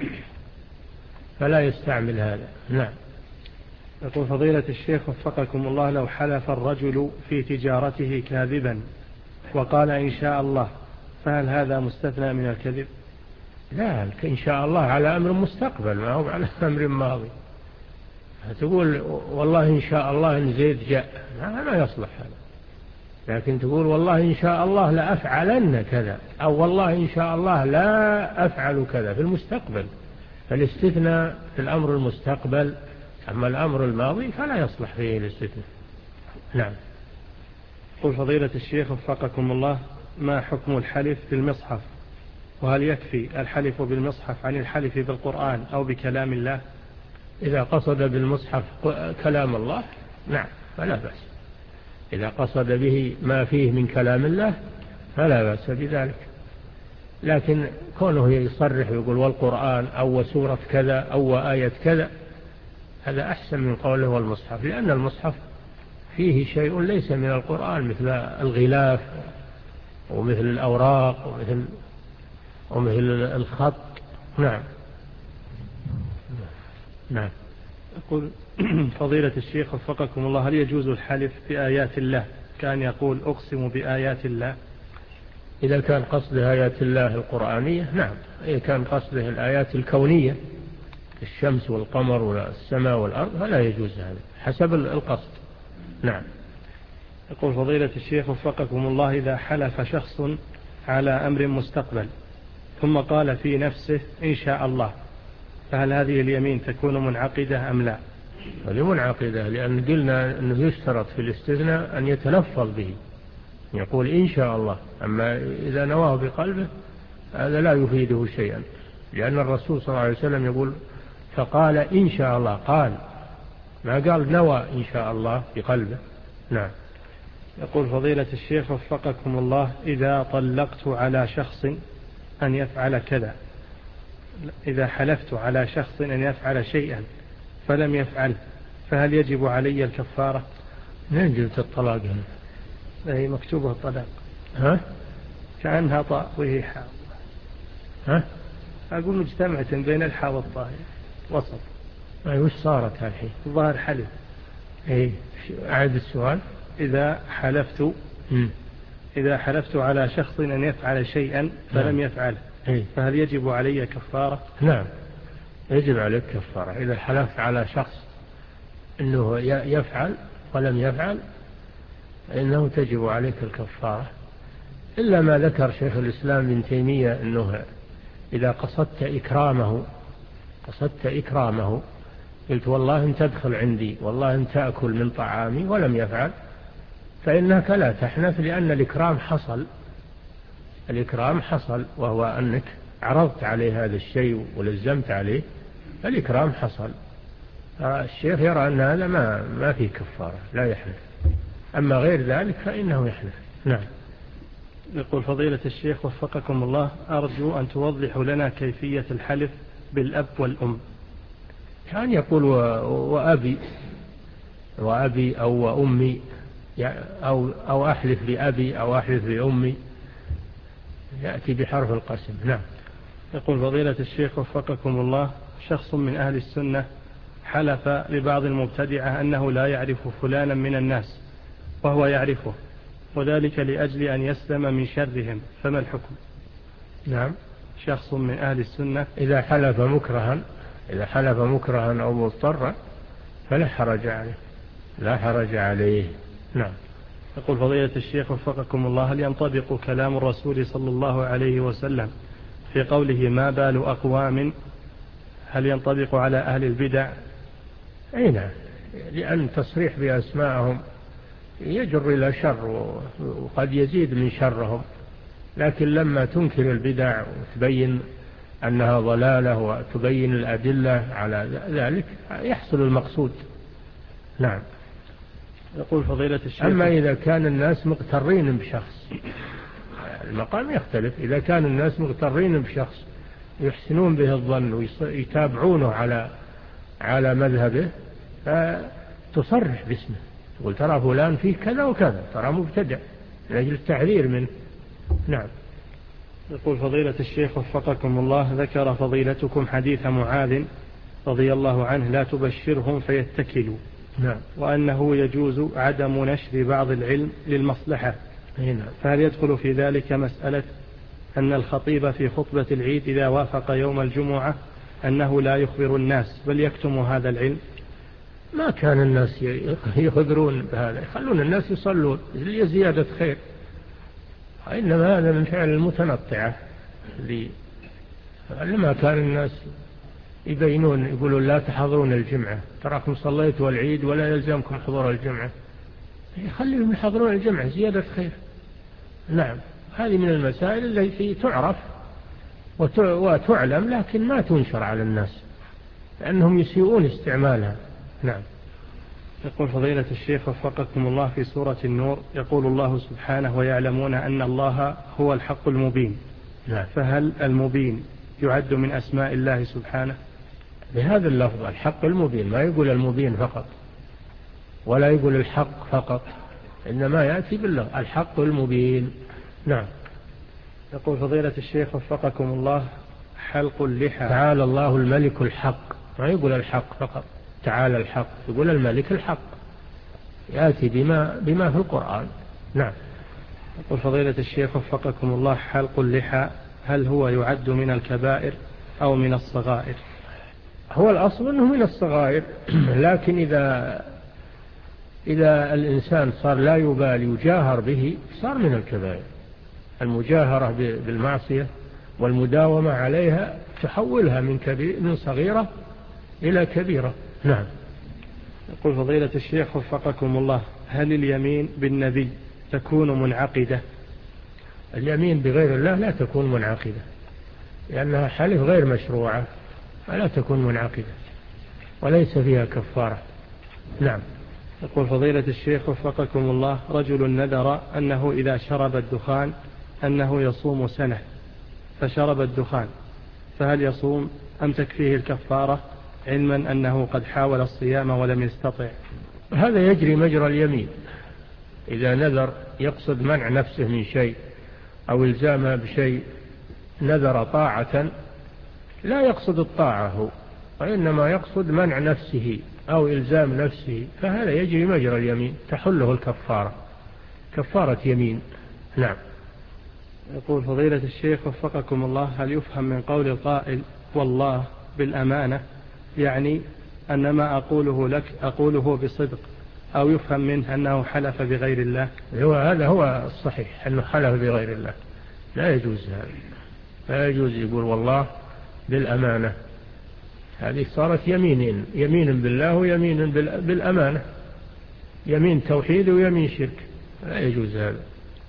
فلا يستعمل هذا. نعم. يقول فضيلة الشيخ وفقكم الله، لو حلف الرجل في تجارته كاذبا وقال إن شاء الله، فهل هذا مستثنى من الكذب؟ لا، إن شاء الله على أمر مستقبل، ما هو على أمر ماضي. تقول والله إن شاء الله إن زيد جاء، ما يصلح هذا. لكن تقول والله إن شاء الله لا أفعلن كذا، أو والله إن شاء الله لا أفعل كذا في المستقبل، فالاستثناء في الأمر المستقبل، أما الأمر الماضي فلا يصلح فيه الاستثناء. نعم. قل فضيلة الشيخ وفقكم الله، ما حكم الحلف بالمصحف؟ وهل يكفي الحلف بالمصحف عن الحلف بالقرآن أو بكلام الله؟ إذا قصد بالمصحف كلام الله نعم فلا بأس، إذا قصد به ما فيه من كلام الله فلا بأس بذلك. لكن كونه يصرح ويقول والقرآن أو سورة كذا أو آية كذا، هذا أحسن من قوله والمصحف، لأن المصحف فيه شيء ليس من القرآن، مثل الغلاف ومثل الأوراق ومثل, ومثل الخط. نعم. نعم. يقول فضيلة الشيخ وفقكم الله، هل يجوز الحلف بآيات الله كان يقول أقسم بآيات الله؟ إذا كان قصده آيات الله القرآنية نعم، إذا كان قصده الآيات الكونية الشمس والقمر والسماء والأرض فلا يجوز هذا، حسب القصد. نعم. يقول فضيلة الشيخ وفقكم الله، إذا حلف شخص على أمر مستقبل ثم قال في نفسه إن شاء الله، فهل هذه اليمين تكون منعقدة أم لا؟ هذه منعقدة، لأن قلنا أنه يشترط في الاستثناء أن يتلفظ به، يقول إن شاء الله، أما إذا نواه بقلبه هذا لا يفيده شيئا، لأن الرسول صلى الله عليه وسلم يقول فقال إن شاء الله، قال ما قال نوى إن شاء الله بقلبه. نعم. يقول فضيلة الشيخ وفقكم الله، إذا طلقت على شخص أن يفعل كذا، إذا حلفت على شخص أن يفعل شيئا فلم يفعل، فهل يجب علي الكفارة؟ من جلت الطلاق هنا؟ هي مكتوبة الطلاق. ها؟ كأنها طاء وهي حاء. ها؟ أقول مجتمعة بين الحاء والطاء وسط. أي وش صارت الحين؟ ظاهر حلف. إيه أعد السؤال. إذا حلفت م. إذا حلفت على شخص أن يفعل شيئا فلم نعم. يفعل، إيه؟ فهل يجب علي كفارة؟ نعم يجب عليك كفارة. إذا حلفت على شخص أنه يفعل ولم يفعل إنه تجب عليك الكفارة، إلا ما ذكر شيخ الإسلام ابن تيمية أنه إذا قصدت إكرامه قصدت إكرامه قلت والله أن تدخل عندي، والله أن تأكل من طعامي، ولم يفعل، فإنك لا تحنث، لأن الإكرام حصل الإكرام حصل وهو أنك عرضت عليه هذا الشيء ولزمت عليه، الإكرام حصل. الشيخ يرى أن هذا ما ما فيه كفارة، لا يحنث، أما غير ذلك فإنه يحنث. نعم. يقول فضيلة الشيخ وفقكم الله، أرجو أن توضحوا لنا كيفية الحلف بالأب والأم. كان يقول وأبي وأبي أو وأمي، أو, أو أحلف بأبي أو أحلف بأمي، يأتي بحرف القسم. نعم. يقول فضيلة الشيخ وفقكم الله، شخص من أهل السنة حلف لبعض المبتدعة أنه لا يعرف فلانا من الناس وهو يعرفه، وذلك لأجل أن يسلم من شرهم، فما الحكم؟ نعم. شخص من أهل السنة إذا حلف مكرها إذا حلف مكرها أو مضطرا فلا حرج عليه، لا حرج عليه. نعم. يقول فضيلة الشيخ وفقكم الله، هل ينطبق كلام الرسول صلى الله عليه وسلم في قوله ما بال أقوام، هل ينطبق على أهل البدع؟ أي نعم، لأن تصريح بأسمائهم يجر إلى شر وقد يزيد من شرهم، لكن لما تنكر البدع وتبين أنها ضلالة وتبين الأدلة على ذلك يحصل المقصود. نعم. يقول فضيلة الشيخ، أما إذا كان الناس مغترين بشخص المقام يختلف. إذا كان الناس مغترين بشخص يحسنون به الظن ويتابعونه على على مذهبه فتصرح باسمه، تقول ترى فلان فيه كذا وكذا، ترى مبتدع، من أجل التحذير منه. نعم. يقول فضيلة الشيخ وفقكم الله، ذكر فضيلتكم حديث معاذ رضي الله عنه لا تبشرهم فيتكلوا. نعم. وأنه يجوز عدم نشر بعض العلم للمصلحة. نعم. فهل يدخل في ذلك مسألة أن الخطيب في خطبة العيد إذا وافق يوم الجمعة أنه لا يخبر الناس بل يكتم هذا العلم؟ ما كان الناس يخبرون بهذا، يخلون الناس يصلون لزيادة خير، إنما هذا من فعل المتنطعة. لما كان الناس يبينون يقولون لا تحضرون الجمعة، تراكم صليتوا العيد ولا يلزمكم حضور الجمعة، يخليهم يحضرون الجمعة زيادة خير. نعم. هذه من المسائل التي تعرف وتعلم لكن ما تنشر على الناس لأنهم يسيئون استعمالها. نعم. يقول فضيلة الشيخ وفقكم الله، في سورة النور يقول الله سبحانه ويعلمون أن الله هو الحق المبين. نعم. فهل المبين يعد من أسماء الله سبحانه؟ بهذا اللفظ الحق المبين، ما يقول المبين فقط ولا يقول الحق فقط، إنما يأتي باللفظ الحق المبين. نعم. يقول فضيلة الشيخ وفقكم الله، حلق اللحى. تعالى الله الملك الحق، ما يقول الحق فقط، تعالى الحق، يقول الملك الحق، يأتي بما, بما في القرآن. نعم. يقول فضيلة الشيخ وفقكم الله، حلق اللحى هل هو يعد من الكبائر أو من الصغائر؟ هو الأصل أنه من الصغائر، لكن إذا إذا الإنسان صار لا يبالي يجاهر به صار من الكبائر. المجاهرة بالمعصية والمداومة عليها تحولها من كبير من صغيرة إلى كبيرة. نعم. يقول فضيلة الشيخ وفقكم الله، هل اليمين بالنبي تكون منعقدة؟ اليمين بغير الله لا تكون منعقدة، لأنها حلف غير مشروعة فلا تكون منعقدة وليس فيها كفارة. نعم. يقول فضيلة الشيخ وفقكم الله، رجل نذر أنه إذا شرب الدخان أنه يصوم سنة فشرب الدخان، فهل يصوم أم تكفيه الكفارة علما أنه قد حاول الصيام ولم يستطع؟ هذا يجري مجرى اليمين. إذا نذر يقصد منع نفسه من شيء أو إلزامه بشيء، نذر طاعة لا يقصد الطاعة هو، وإنما يقصد منع نفسه أو إلزام نفسه، فهذا يجري مجرى اليمين تحله الكفارة، كفارة يمين. نعم. يقول فضيلة الشيخ وفقكم الله، هل يفهم من قول القائل والله بالأمانة يعني أن ما أقوله لك أقوله بصدق، أو يفهم منه أنه حلف بغير الله؟ هو هذا هو الصحيح، أنه حلف بغير الله، لا يجوز هذا، لا يجوز يقول والله بالأمانة، هذه صارت يمينين، يمين بالله ويمين بالأمانة، يمين توحيد ويمين شرك، لا يجوز هذا.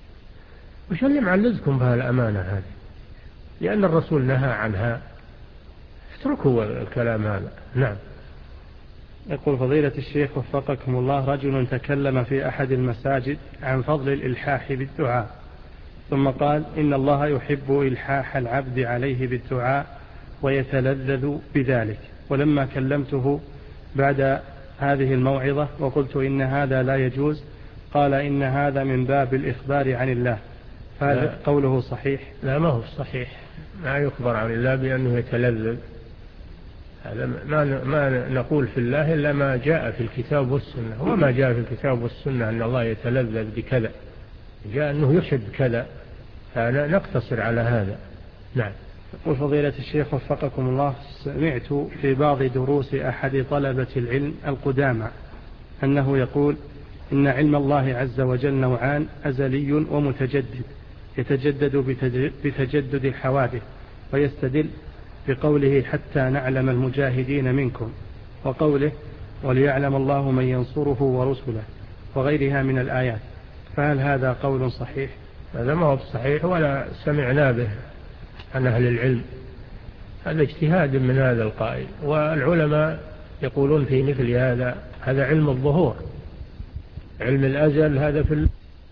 وش اللي معلزكم بها الأمانة هذه؟ لأن الرسول نهى عنها، اتركوا الكلام هذا. نعم. يقول فضيلة الشيخ وفقكم الله، رجل تكلم في أحد المساجد عن فضل الإلحاح بالدعاء، ثم قال إن الله يحب إلحاح العبد عليه بالدعاء ويتلذذ بذلك، ولما كلمته بعد هذه الموعظة وقلت إن هذا لا يجوز قال إن هذا من باب الإخبار عن الله، فهل قوله صحيح؟ لا، ما هو صحيح، ما يخبر عن الله بأنه يتلذذ. هذا ما ما نقول في الله إلا ما جاء في الكتاب والسنة، وما جاء في الكتاب والسنة أن الله يتلذذ بكذا، جاء أنه يحب كذا، فنقتصر على هذا. نعم. يقول فضيلة الشيخ وفقكم الله، سمعت في بعض دروس أحد طلبة العلم القدامى أنه يقول إن علم الله عز وجل نوعان، أزلي ومتجدد، يتجدد بتجدد الحوادث، ويستدل بقوله حتى نعلم المجاهدين منكم، وقوله وليعلم الله من ينصره ورسله، وغيرها من الآيات، فهل هذا قول صحيح؟ هذا ما هو صحيح ولا سمعنا به عن أهل العلم، هذا اجتهاد من هذا القائل، والعلماء يقولون في مثل هذا هذا علم الظهور، علم الأزل هذا في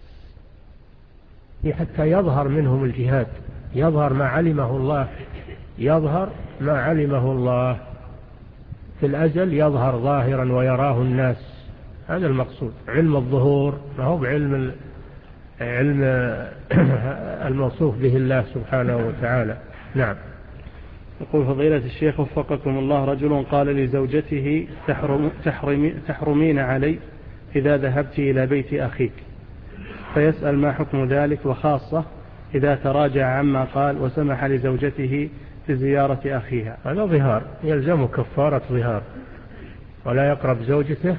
حتى يظهر منهم الجهاد، يظهر ما علمه الله، يظهر ما علمه الله في الأزل، يظهر ظاهرا ويراه الناس، هذا المقصود، علم الظهور، ما هو بعلم علم الموصوف به الله سبحانه وتعالى. نعم. يقول فضيلة الشيخ وفقكم الله، رجل قال لزوجته تحرم تحرمي تحرمين علي إذا ذهبت إلى بيت أخيك، فيسأل ما حكم ذلك، وخاصة إذا تراجع عما قال وسمح لزوجته في زيارة أخيها. هذا ظهار، يلزم كفارة ظهار، ولا يقرب زوجته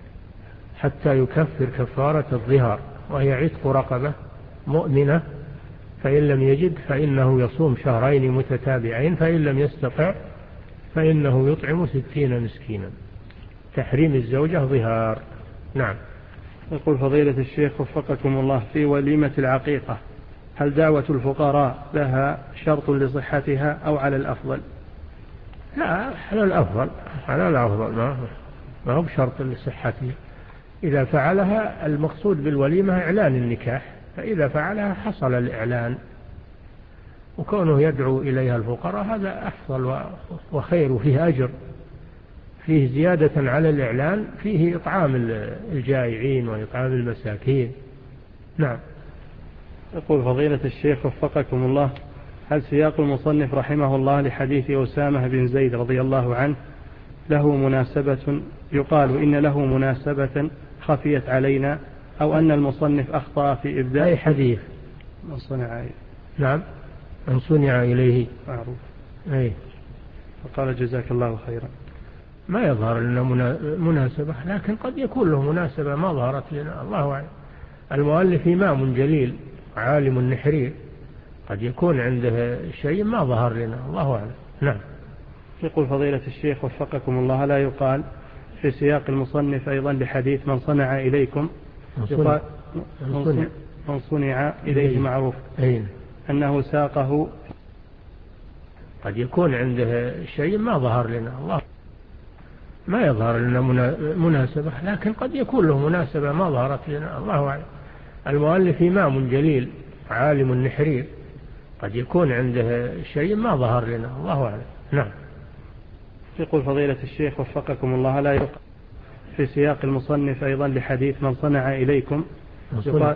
حتى يكفر كفارة الظهار، وهي عتق رقبة مؤمنة، فإن لم يجد فإنه يصوم شهرين متتابعين، فإن لم يستطع فإنه يطعم ستين مسكينا. تحريم الزوجة ظهار. نعم. يقول فضيلة الشيخ وفقكم الله، في وليمة العقيقة هل دعوة الفقراء لها شرط لصحتها أو على الأفضل؟ لا، على الأفضل، على الأفضل، ما هو بشرط لصحتها. إذا فعلها، المقصود بالوليمة إعلان النكاح، فإذا فعلها حصل الإعلان، وكونه يدعو إليها الفقراء هذا أفضل وخير، وفيه أجر، فيه زيادة على الإعلان، فيه إطعام الجائعين وإطعام المساكين. نعم. يقول فضيلة الشيخ وفقكم الله، هل سياق المصنف رحمه الله لحديث أسامة بن زيد رضي الله عنه له مناسبة، يقال إن له مناسبة خفيت علينا، أو أن المصنف أخطأ في إبداء أي حديث من صنع؟ نعم، من صنع إليه معروف. أي. فقال جزاك الله خيرا. ما يظهر لنا مناسبة، لكن قد يكون له مناسبة ما ظهرت لنا، الله أعلم. المؤلف إمام جليل عالم نحرير، قد يكون عنده شيء ما ظهر لنا، الله أعلم. نعم. يقول فضيلة الشيخ وفقكم الله، لا يقال في سياق المصنف أيضا لحديث من صنع إليكم، يقال من صنع, من صنع إليه معروف، أنه ساقه، قد يكون عنده شيء ما ظهر لنا، الله ما يظهر لنا مناسبة، لكن قد يكون له مناسبة ما ظهرت لنا، الله أعلم. المؤلف إمام جليل عالم نحرير، قد يكون عنده شيء ما ظهر لنا، الله أعلم. نعم. يقول فضيلة الشيخ وفقكم الله، لا يقال في سياق المصنف أيضا لحديث من صنع إليكم، يقال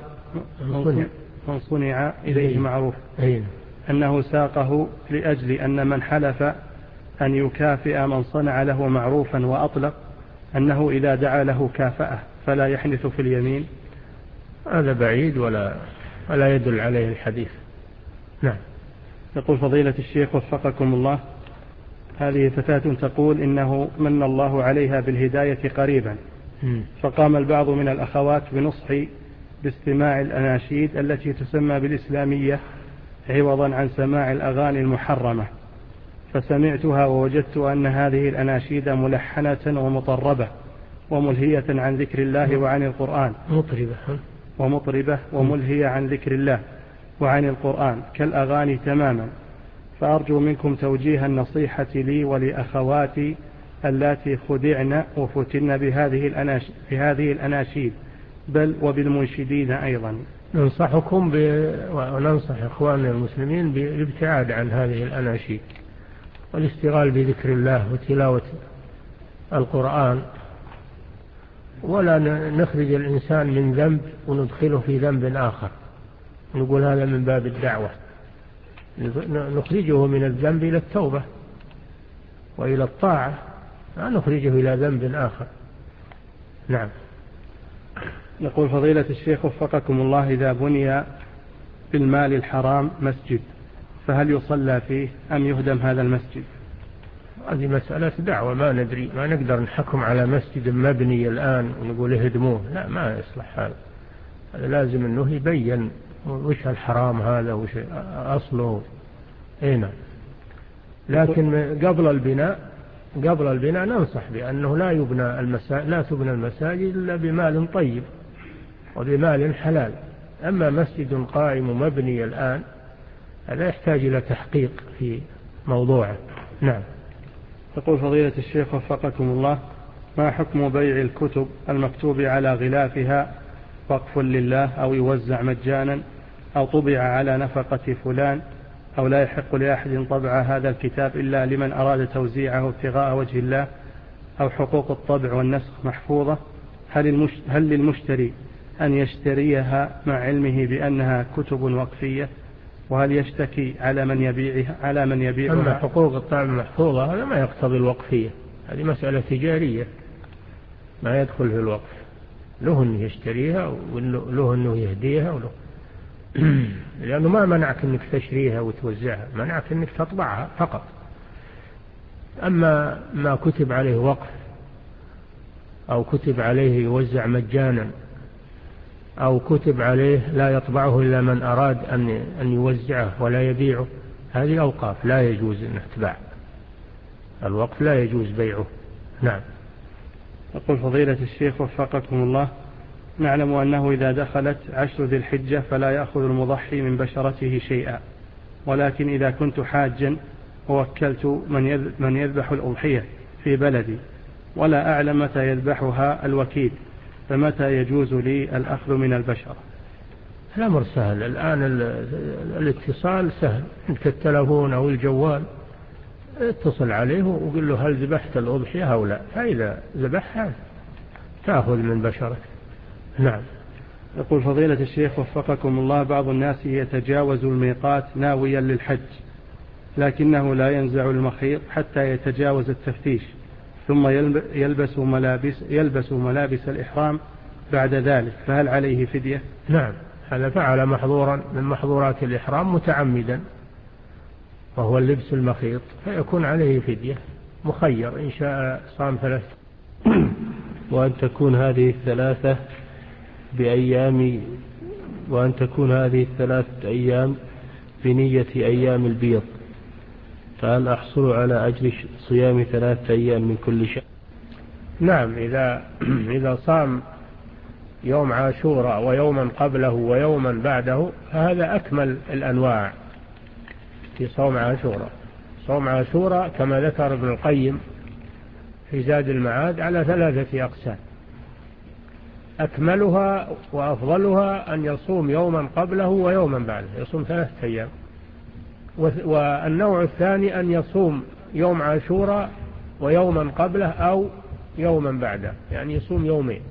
من صنع إليه معروف، أنه ساقه لأجل أن من حلف أن يكافئ من صنع له معروفا وأطلق أنه إذا دعا له كافأه فلا يحنث في اليمين. هذا بعيد ولا ولا يدل عليه الحديث. نعم. يقول فضيلة الشيخ وفقكم الله، هذه فتاة تقول إنه من الله عليها بالهداية قريبا، فقام البعض من الأخوات بنصحي باستماع الأناشيد التي تسمى بالإسلامية عوضا عن سماع الأغاني المحرمة، فسمعتها ووجدت أن هذه الأناشيد ملحنة ومطربة وملهية عن ذكر الله وعن القرآن، مطربة ومطربة وملهية عن ذكر الله وعن القرآن كالأغاني تماما، فأرجو منكم توجيه النصيحة لي ولأخواتي اللاتي خدعن وفتن بهذه الأناشيد, بهذه الأناشيد بل وبالمنشدين أيضا. ننصحكم ب... وننصح إخواننا المسلمين بالابتعاد عن هذه الأناشيد والاشتغال بذكر الله وتلاوة القرآن، ولا نخرج الإنسان من ذنب وندخله في ذنب آخر نقول هذا من باب الدعوة. نخرجه من الذنب إلى التوبة وإلى الطاعة، لا نخرجه إلى ذنب آخر. نعم. يقول فضيلة الشيخ وفقكم الله، إذا بني بالمال الحرام مسجد فهل يصلى فيه أم يهدم هذا المسجد؟ هذه مسألة دعوة، ما ندري، ما نقدر نحكم على مسجد مبني الآن ونقول اهدموه، لا ما يصلح هذا. هذا لازم أنه يبين وش الحرام هذا وش أصله. هنا لكن قبل البناء قبل البناء ننصح بأنه لا يبنى المساجد لا تبنى المساجد إلا بمال طيب وبمال حلال. أما مسجد قائم ومبني الآن هذا يحتاج إلى تحقيق في موضوعه. نعم. يقول فضيلة الشيخ وفقكم الله، ما حكم بيع الكتب المكتوب على غلافها وقف لله أو يوزع مجانا أو طبع على نفقة فلان أو لا يحق لأحد طبع هذا الكتاب إلا لمن أراد توزيعه ابتغاء وجه الله، أو حقوق الطبع والنسخ محفوظة؟ هل, المش... هل للمشتري أن يشتريها مع علمه بأنها كتب وقفية؟ وهل يشتكي على من يبيعها على من يبيعها؟ أما حقوق الطبع المحفوظة هذا ما يقتضي الوقفية، هذه مسألة تجارية ما يدخل في الوقف. له أنه يشتريها وله أنه يهديها وله لأنه ما منعك أنك تشتريها وتوزعها، منعك أنك تطبعها فقط. أما ما كتب عليه وقف أو كتب عليه يوزع مجانا أو كتب عليه لا يطبعه إلا من أراد أن أن يوزعه ولا يبيعه، هذه أوقاف لا يجوز أن تباع. الوقف لا يجوز بيعه. نعم. يقول فضيلة الشيخ وفقكم الله، نعلم أنه إذا دخلت عشر ذي الحجة فلا يأخذ المضحي من بشرته شيئا، ولكن إذا كنت حاجا ووكلت من يذبح الأضحية في بلدي ولا أعلم متى يذبحها الوكيل، فمتى يجوز لي الأخذ من البشرة؟ الأمر سهل الآن، الاتصال سهل، عندك التلفون أو الجوال اتصل عليه وقل له هل ذبحت الأضحية أو لا، فإذا ذبحها تأخذ من بشرته. نعم. يقول فضيلة الشيخ وفقكم الله، بعض الناس يتجاوز الميقات ناويا للحج لكنه لا ينزع المخيط حتى يتجاوز التفتيش، ثم يلبس ملابس, يلبس ملابس الإحرام بعد ذلك، فهل عليه فدية؟ نعم، هذا فعل محظورا من محظورات الإحرام متعمدا وهو اللبس المخيط، فيكون عليه فدية، مخير إن شاء صام ثلاثة. وأن تكون هذه الثلاثة بأيام وأن تكون هذه الثلاثة أيام بنية أيام البيض، فهل أحصل على أجر صيام ثلاثة أيام من كل شهر؟ نعم، إذا إذا صام يوم عاشوراء ويوما قبله ويوما بعده فهذا أكمل الأنواع في صوم عاشوراء. صوم عاشوراء كما ذكر ابن القيم في زاد المعاد على ثلاثة أقسام، أكملها وأفضلها أن يصوم يوما قبله ويوما بعده، يصوم ثلاثة أيام. والنوع الثاني أن يصوم يوم عاشوراء ويوما قبله أو يوما بعده، يعني يصوم يومين.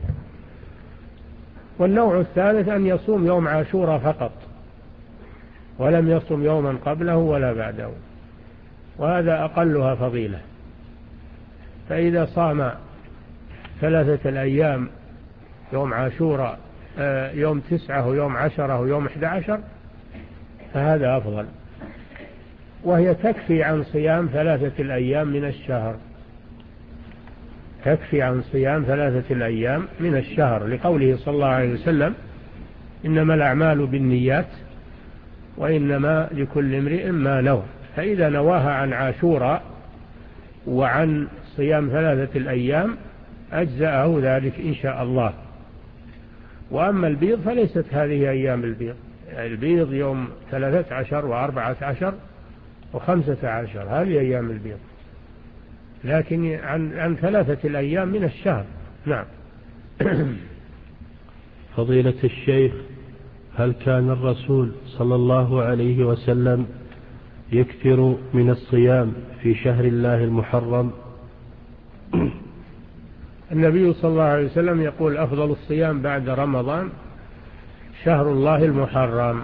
والنوع الثالث أن يصوم يوم عاشوراء فقط ولم يصوم يوما قبله ولا بعده، وهذا أقلها فضيلة. فإذا صام ثلاثة الأيام يوم عاشوراء يوم تسعة ويوم عشرة ويوم احدى عشر فهذا أفضل، وهي تكفي عن صيام ثلاثة الأيام من الشهر، تكفي عن صيام ثلاثة الأيام من الشهر، لقوله صلى الله عليه وسلم إنما الأعمال بالنيات وإنما لكل امرئ ما نوى. فإذا نواها عن عاشوراء وعن صيام ثلاثة الأيام أجزأه ذلك إن شاء الله. وأما البيض فليست هذه أيام البيض، البيض يوم ثلاثة عشر وأربعة عشر وخمسة عشر، هذه أيام البيض، لكن عن, عن ثلاثة الأيام من الشهر. نعم. فضيلة الشيخ، هل كان الرسول صلى الله عليه وسلم يكثر من الصيام في شهر الله المحرم؟ النبي صلى الله عليه وسلم يقول أفضل الصيام بعد رمضان شهر الله المحرم.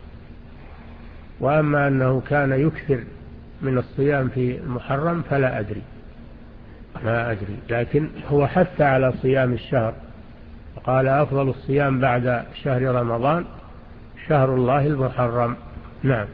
وأما أنه كان يكثر من الصيام في المحرم فلا أدري ما أدري، لكن هو حث على صيام الشهر، قال أفضل الصيام بعد شهر رمضان شهر الله المحرم. نعم.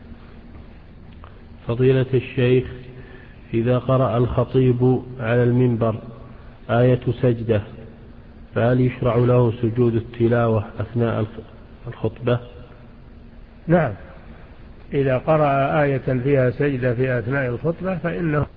فضيلة الشيخ، إذا قرأ الخطيب على المنبر آية سجدة فهل يشرع له سجود التلاوة أثناء الخطبة؟ نعم، إذا قرأ آية فيها سجدة في أثناء الخطبة فإنه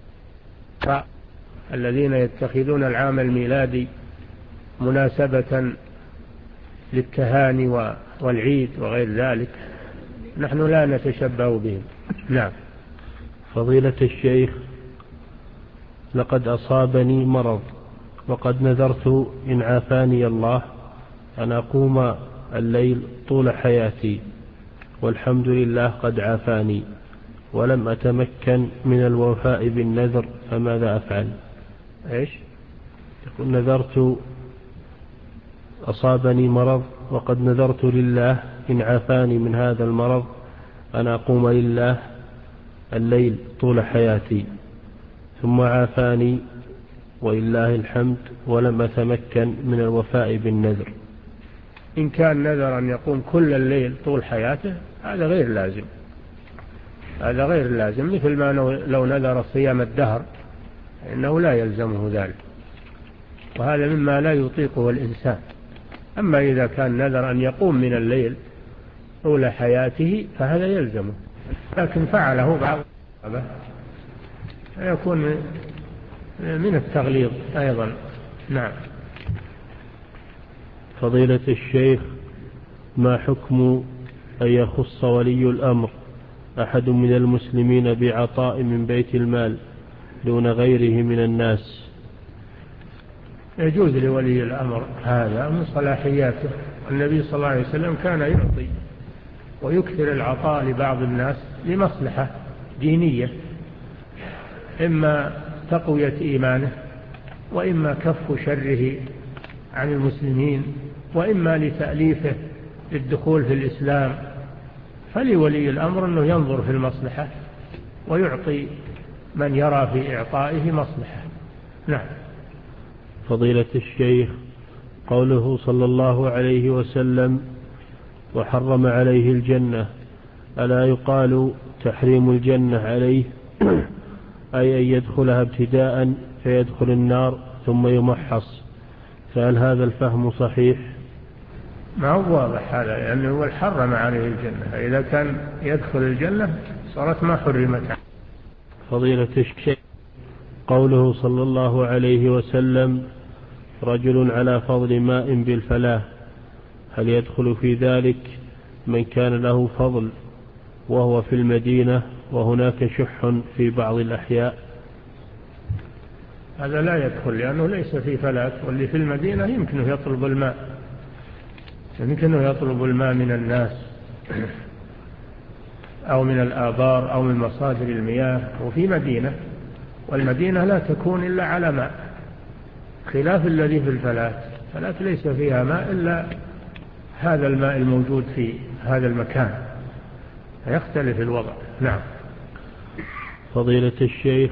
الذين يتخذون العام الميلادي مناسبة للتهاني والعيد وغير ذلك نحن لا نتشبه بهم. نعم. فضيلة الشيخ، لقد أصابني مرض وقد نذرت إن عافاني الله أن أقوم الليل طول حياتي، والحمد لله قد عافاني، ولم أتمكن من الوفاء بالنذر، فماذا أفعل؟ إيش؟ يقول نذرت أصابني مرض وقد نذرت لله إن عافاني من هذا المرض أن أقوم لله الليل طول حياتي، ثم عافاني ولله الحمد ولم أتمكن من الوفاء بالنذر. إن كان نذر أن يقوم كل الليل طول حياته هذا غير لازم، هذا غير لازم، مثل ما لو نذر صيام الدهر إنه لا يلزمه ذلك، وهذا مما لا يطيقه الإنسان. أما إذا كان نذر أن يقوم من الليل طول حياته فهذا يلزمه، لكن فعله بعض الصحابة يكون من التغليظ أيضا. نعم. فضيلة الشيخ، ما حكم أن يخص ولي الأمر أحد من المسلمين بعطاء من بيت المال دون غيره من الناس؟ يجوز لولي الأمر هذا من صلاحياته. النبي صلى الله عليه وسلم كان يعطي ويكثر العطاء لبعض الناس لمصلحة دينية، إما تقوية إيمانه، وإما كف شره عن المسلمين، وإما لتأليفه للدخول في الإسلام. فلولي الأمر أنه ينظر في المصلحة ويعطي من يرى في إعطائه مصلحة. نعم. فضيلة الشيخ، قوله صلى الله عليه وسلم وحرم عليه الجنة، ألا يقال تحريم الجنة عليه أي أن يدخلها ابتداء فيدخل النار ثم يمحص، فهل هذا الفهم صحيح؟ ما هو واضح هذا، لأنه هو حرم عليه الجنة، فإذا كان يدخل الجنة صارت ما حرمت. فضيلة الشيخ، قوله صلى الله عليه وسلم رجل على فضل ماء بالفلاة، هل يدخل في ذلك من كان له فضل وهو في المدينة وهناك شح في بعض الأحياء؟ هذا لا يدخل، لأنه ليس في فلاة، واللي في المدينة يمكنه يطلب الماء، يمكنه يطلب الماء من الناس أو من الآبار أو من مصادر المياه، وفي مدينة، والمدينة لا تكون إلا على ماء، خلاف الذي في الفلاة. الفلاة ليس فيها ماء إلا هذا الماء الموجود في هذا المكان، يختلف الوضع. نعم. فضيلة الشيخ،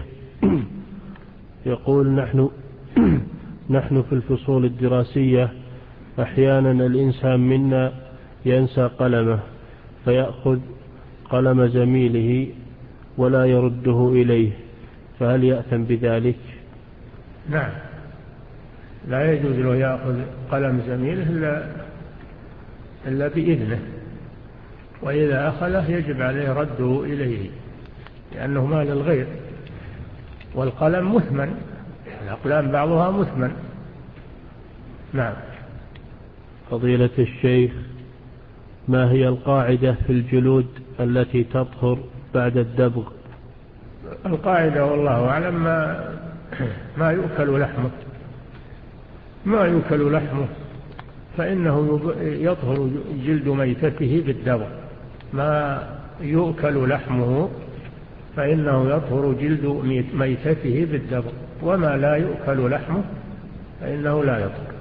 يقول نحن نحن في الفصول الدراسية أحيانا الإنسان منا ينسى قلمه فيأخذ قلم زميله ولا يرده إليه، فهل يأثم بذلك؟ نعم، لا يجوز له يأخذ قلم زميله إلا, إلا بإذنه، وإذا أخذه يجب عليه رده إليه لأنه مال الغير، والقلم مثمن، الأقلام بعضها مثمن. نعم. فضيلة الشيخ، ما هي القاعدة في الجلود التي تطهر بعد الدبغ؟ القاعدة والله أعلم ما, ما يؤكل لحمه ما يؤكل لحمه فإنه يطهر جلد ميتته بالدبغ، ما يؤكل لحمه فإنه يطهر جلد ميتته بالدبغ، وما لا يؤكل لحمه فإنه لا يطهر.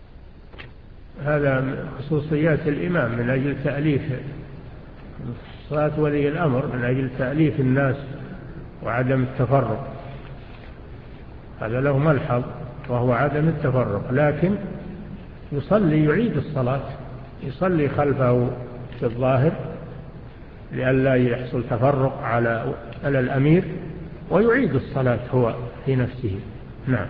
هذا خصوصيات الإمام من أجل تأليف صلاة ولي الأمر، من أجل تأليف الناس وعدم التفرق. هذا له ملحظ وهو عدم التفرق، لكن يصلي يعيد الصلاة، يصلي خلفه في الظاهر لئلا يحصل تفرق على على الأمير، ويعيد الصلاة هو في نفسه. نعم.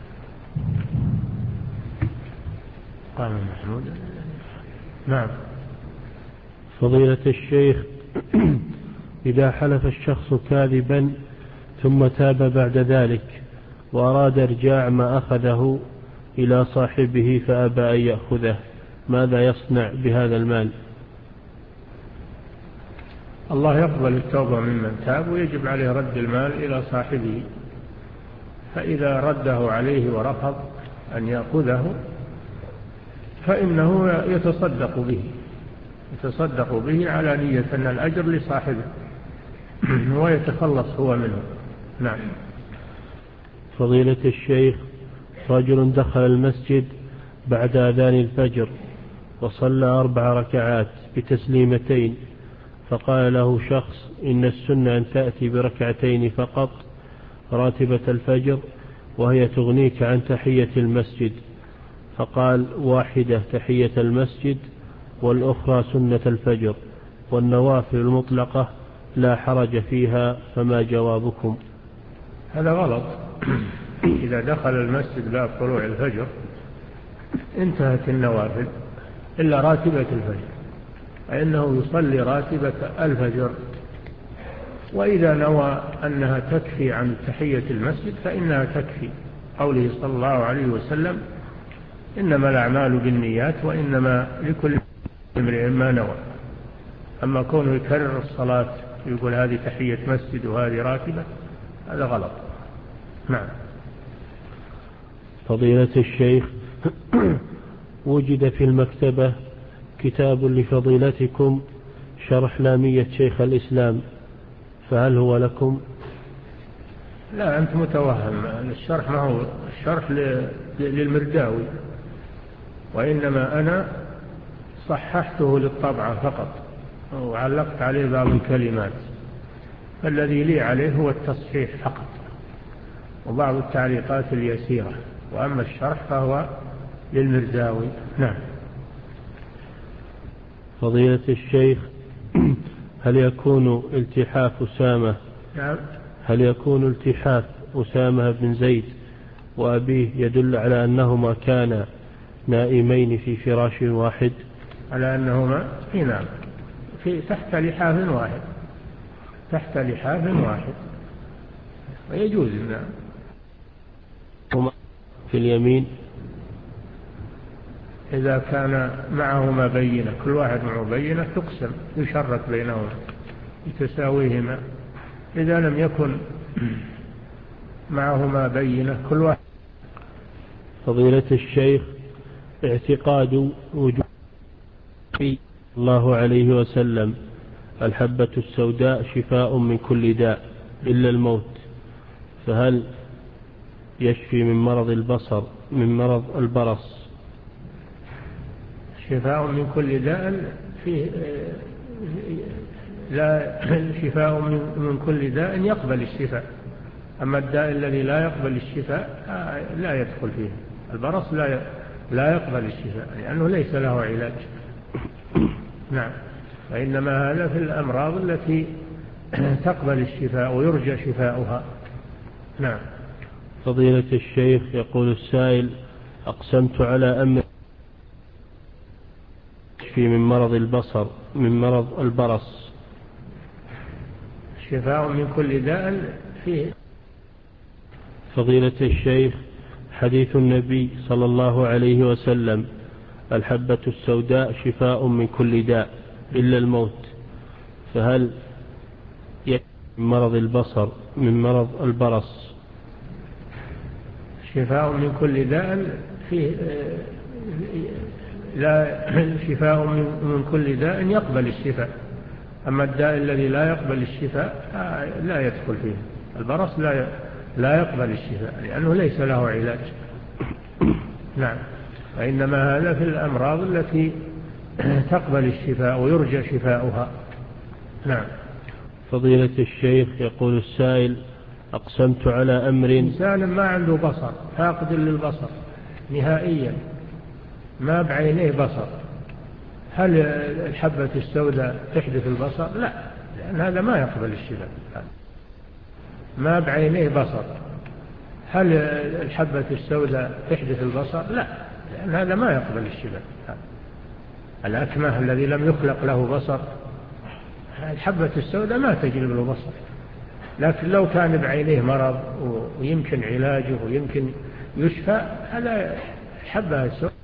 قام محمود. نعم. فضيلة الشيخ، إذا حلف الشخص كاذبا ثم تاب بعد ذلك وأراد إرجاع ما أخذه إلى صاحبه فأبى أن يأخذه، ماذا يصنع بهذا المال؟ الله يقبل التوبة ممن تاب، ويجب عليه رد المال إلى صاحبه. فإذا رده عليه ورفض أن يأخذه فإنه يتصدق به، يتصدق به على نية أن الأجر لصاحبه ويتخلص هو منه. نعم. فضيلة الشيخ، رجل دخل المسجد بعد أذان الفجر وصلى أربع ركعات بتسليمتين، فقال له شخص إن السنة أن تأتي بركعتين فقط راتبة الفجر وهي تغنيك عن تحية المسجد، فقال واحدة تحية المسجد والأخرى سنة الفجر، والنوافل المطلقة لا حرج فيها، فما جوابكم؟ هذا غلط. إذا دخل المسجد بعد طلوع الفجر انتهت النوافل إلا راتبة الفجر، فإنه يصلي راتبة الفجر. وإذا نوى أنها تكفي عن تحية المسجد فإنها تكفي، قوله صلى الله عليه وسلم إنما الأعمال بالنيات وإنما لكل امرئ ما نوى. أما كونه يكرر الصلاة يقول هذه تحية مسجد وهذه راتبة، هذا غلط. نعم. فضيلة الشيخ، وجد في المكتبة كتاب لفضيلتكم شرح لامية شيخ الإسلام، فهل هو لكم؟ لا، أنت متوهم. الشرح ما هو الشرح للمرداوي، وإنما أنا صححته للطبعة فقط وعلقت عليه بعض الكلمات، فالذي لي عليه هو التصحيح فقط وبعض التعليقات اليسيرة، وأما الشرح فهو للمرداوي. نعم. فضيلة الشيخ، هل يكون التحاف أسامة نعم. هل يكون التحاف أسامة بن زيد وأبيه يدل على أنهما كانا نائمين في فراش واحد؟ على أنهما نعم في تحت لحاف واحد، تحت لحاف واحد، ويجوز نعم. هما في اليمين إذا كان معهما بينة، كل واحد معه بينة تقسم، يشرك بينهما لتساويهما. إذا لم يكن معهما بينة كل واحد. فضيلة الشيخ، اعتقاد وجود الله عليه وسلم الحبة السوداء شفاء من كل داء إلا الموت، فهل يشفي من مرض البصر من مرض البرص؟ شفاء من كل داء فيه لا شفاء من كل داء يقبل الشفاء، أما الداء الذي لا يقبل الشفاء لا يدخل فيه. البرص لا لا يقبل الشفاء لأنه ليس له علاج. نعم. وإنما هذا في الأمراض التي تقبل الشفاء ويرجى شفاؤها. نعم. فضيلة الشيخ، يقول السائل: أقسمت على أمر يشفي من مرض البصر من مرض البرص. شفاء من كل داء فيه. فضيلة الشيخ، حديث النبي صلى الله عليه وسلم الحبة السوداء شفاء من كل داء إلا الموت، فهل يشفي من مرض البصر من مرض البرص؟ شفاء من كل داء فيه لا شفاء من كل داء يقبل الشفاء، أما الداء الذي لا يقبل الشفاء لا يدخل فيه. البرص لا لا يقبل الشفاء لأنه ليس له علاج. نعم. وإنما هذا في الأمراض التي تقبل الشفاء ويرجى شفاؤها. نعم. فضيلة الشيخ، يقول السائل: أقسمت على أمر. إنسان ما عنده بصر، فاقد للبصر نهائيا، ما بعينيه بصر، هل الحبة السوداء تحدث البصر؟ لا، لأن هذا ما يقبل الشفاء. ما بعينيه بصر، هل الحبة السوداء تحدث البصر؟ لا، لأن هذا ما يقبل الشفاء. الأكمه الذي لم يخلق له بصر، الحبة السوداء ما تجلب له بصر. لكن لو كان بعينيه مرض ويمكن علاجه ويمكن يشفى، هذا الحبة السوداء.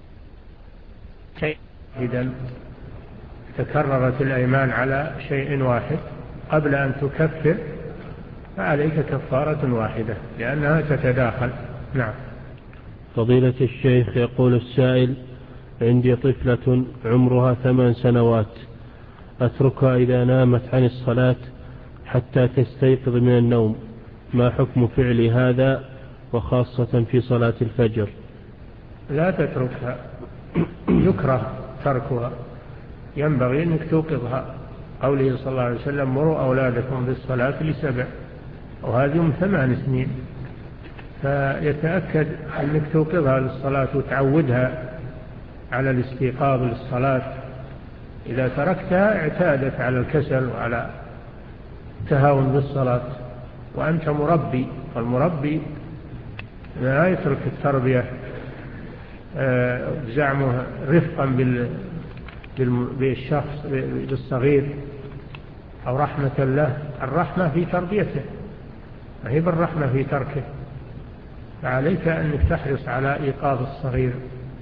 إذن تكررت الأيمان على شيء واحد قبل أن تكفر، فعليك كفارة واحدة لأنها تتداخل. نعم. فضيلة الشيخ، يقول السائل: عندي طفلة عمرها ثمان سنوات، أتركها إذا نامت عن الصلاة حتى تستيقظ من النوم، ما حكم فعلي هذا وخاصة في صلاة الفجر؟ لا تتركها، يكره تركها، ينبغي أنك توقظها. قوله صلى الله عليه وسلم: مروا أولادكم بالصلاة لسبع، وهذه من ثمان سنين، فيتأكد أنك توقظها للصلاة وتعودها على الاستيقاظ للصلاة. إذا تركتها اعتادت على الكسل وعلى التهاون بالصلاة، وأنت مربي، والمربي لا يترك التربية زعمه رفقا بالشخص بالصغير أو رحمة له. الرحمة في تربيته، ما هي بالرحمة في تركه. فعليك أنك تحرص على إيقاظ الصغير،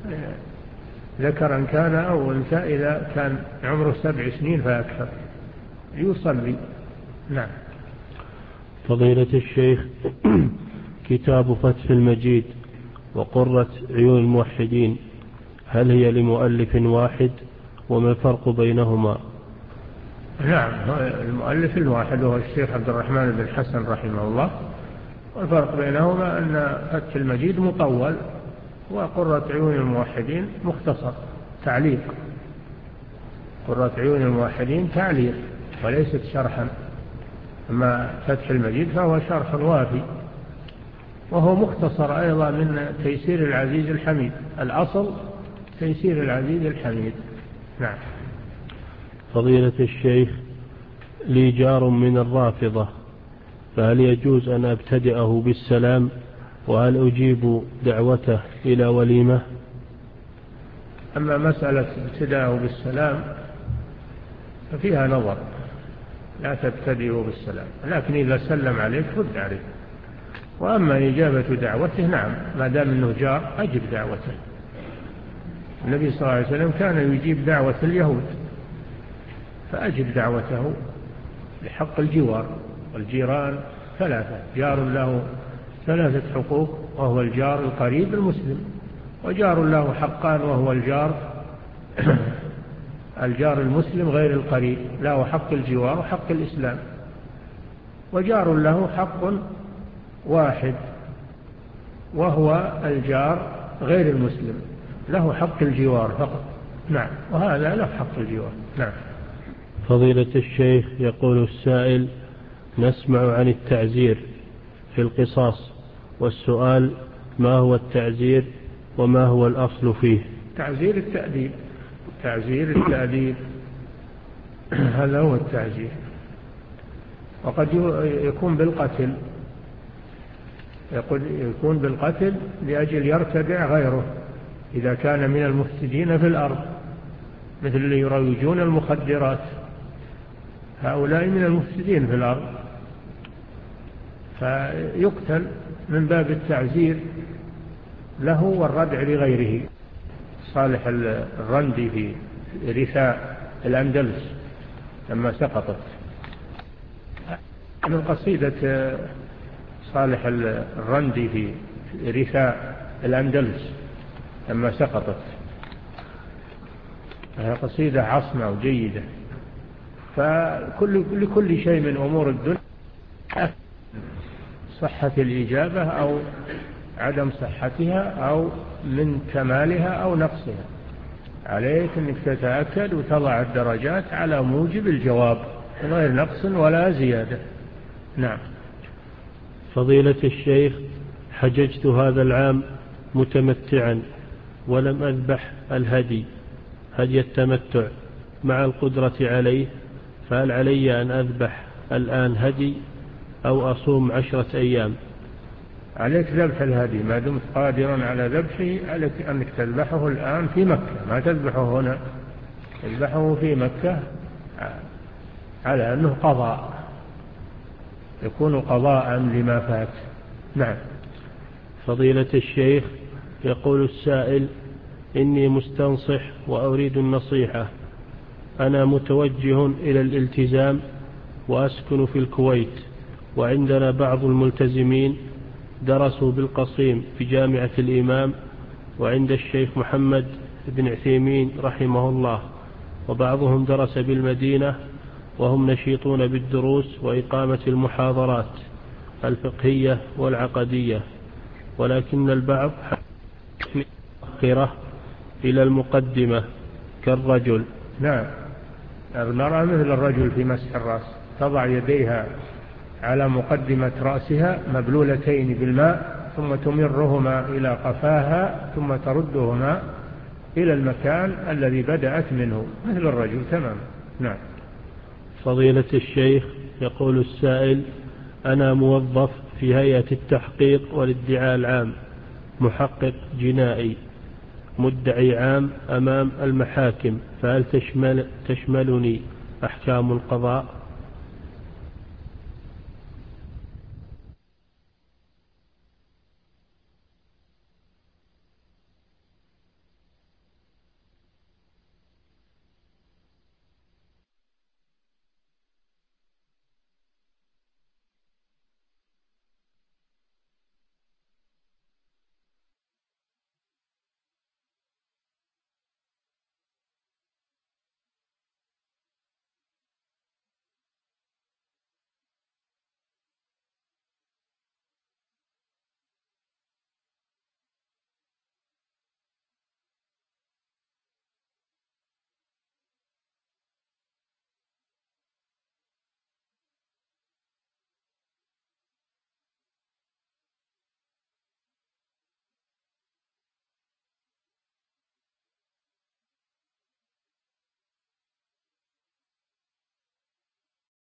ذكرا كان أو أنثى، إذا كان عمره سبع سنين فأكثر يصلي. نعم. فضيلة الشيخ، كتاب فتح المجيد وقرة عيون الموحدين، هل هي لمؤلف واحد، وما الفرق بينهما؟ نعم، المؤلف الواحد هو الشيخ عبد الرحمن بن حسن رحمه الله، والفرق بينهما أن فتح المجيد مطول وقرة عيون الموحدين مختصر تعليق. قرة عيون الموحدين تعليق وليست شرحا، أما فتح المجيد فهو شرح وافي، وهو مختصر أيضا من تيسير العزيز الحميد. الأصل تيسير العزيز الحميد. نعم. فضيلة الشيخ، لي جار من الرافضة، فهل يجوز أن أبتدئه بالسلام، وهل أجيب دعوته إلى وليمة؟ أما مسألة ابتداءه بالسلام ففيها نظر، لا تبتدئه بالسلام، لكن إذا سلم عليك رد عليه. وأما إجابة دعوته، نعم، ما دام أنه جار أجب دعوته. النبي صلى الله عليه وسلم كان يجيب دعوة اليهود، فأجب دعوته لحق الجوار. والجيران ثلاثة، جار له ثلاثة حقوق، وهو الجار القريب المسلم، وجار له حقان، وهو الجار الجار المسلم غير القريب، له حق الجوار وحق الإسلام، وجار له حق واحد وهو الجار غير المسلم، له حق الجوار فقط. نعم، وهذا له حق الجوار. نعم. فضيلة الشيخ، يقول السائل: نسمع عن التعزير في القصاص، والسؤال: ما هو التعزير وما هو الأصل فيه؟ تعزير التأديب، تعزير التأديب هذا هو التعزير. وقد يكون بالقتل، يكون بالقتل لأجل يرتدع غيره إذا كان من المفسدين في الأرض، مثل اللي يروجون المخدرات، هؤلاء من المفسدين في الأرض، فيقتل من باب التعزير له والردع لغيره. صالح الرندي في رثاء الأندلس لما سقطت، من قصيدة صالح الرندي في رثاء الأندلس لما سقطت، قصيدة عصمة وجيدة. فكل لكل شيء من أمور الدنيا صحة الإجابة أو عدم صحتها أو من كمالها أو نقصها، عليك أنك تتأكد وتضع الدرجات على موجب الجواب من غير نقص ولا زيادة. نعم. فضيلة الشيخ، حججت هذا العام متمتعا ولم أذبح الهدي هدي التمتع مع القدرة عليه، فهل علي أن أذبح الآن هدي أو أصوم عشرة أيام؟ عليك ذبح الهدي ما دمت قادرا على ذبحه، عليك أنك تذبحه الآن في مكة، ما تذبحه هنا، تذبحه في مكة على أنه قضاء، يكون قضاء لما فات. نعم. فضيلة الشيخ، يقول السائل: إني مستنصح وأريد النصيحة، أنا متوجه إلى الالتزام وأسكن في الكويت، وعندنا بعض الملتزمين درسوا بالقصيم في جامعة الإمام وعند الشيخ محمد بن عثيمين رحمه الله، وبعضهم درس بالمدينة وهم نشيطون بالدروس وإقامة المحاضرات الفقهية والعقدية، ولكن البعض مؤخرة إلى المقدمة كالرجل. نعم، المرأة مثل الرجل في مسح الرأس، تضع يديها على مقدمة رأسها مبلولتين بالماء ثم تمرهما إلى قفاها ثم تردهما إلى المكان الذي بدأت منه مثل الرجل تمام. نعم. فضيلة الشيخ، يقول السائل: أنا موظف في هيئة التحقيق والادعاء العام، محقق جنائي مدعي عام أمام المحاكم، فهل تشمل تشملني أحكام القضاء؟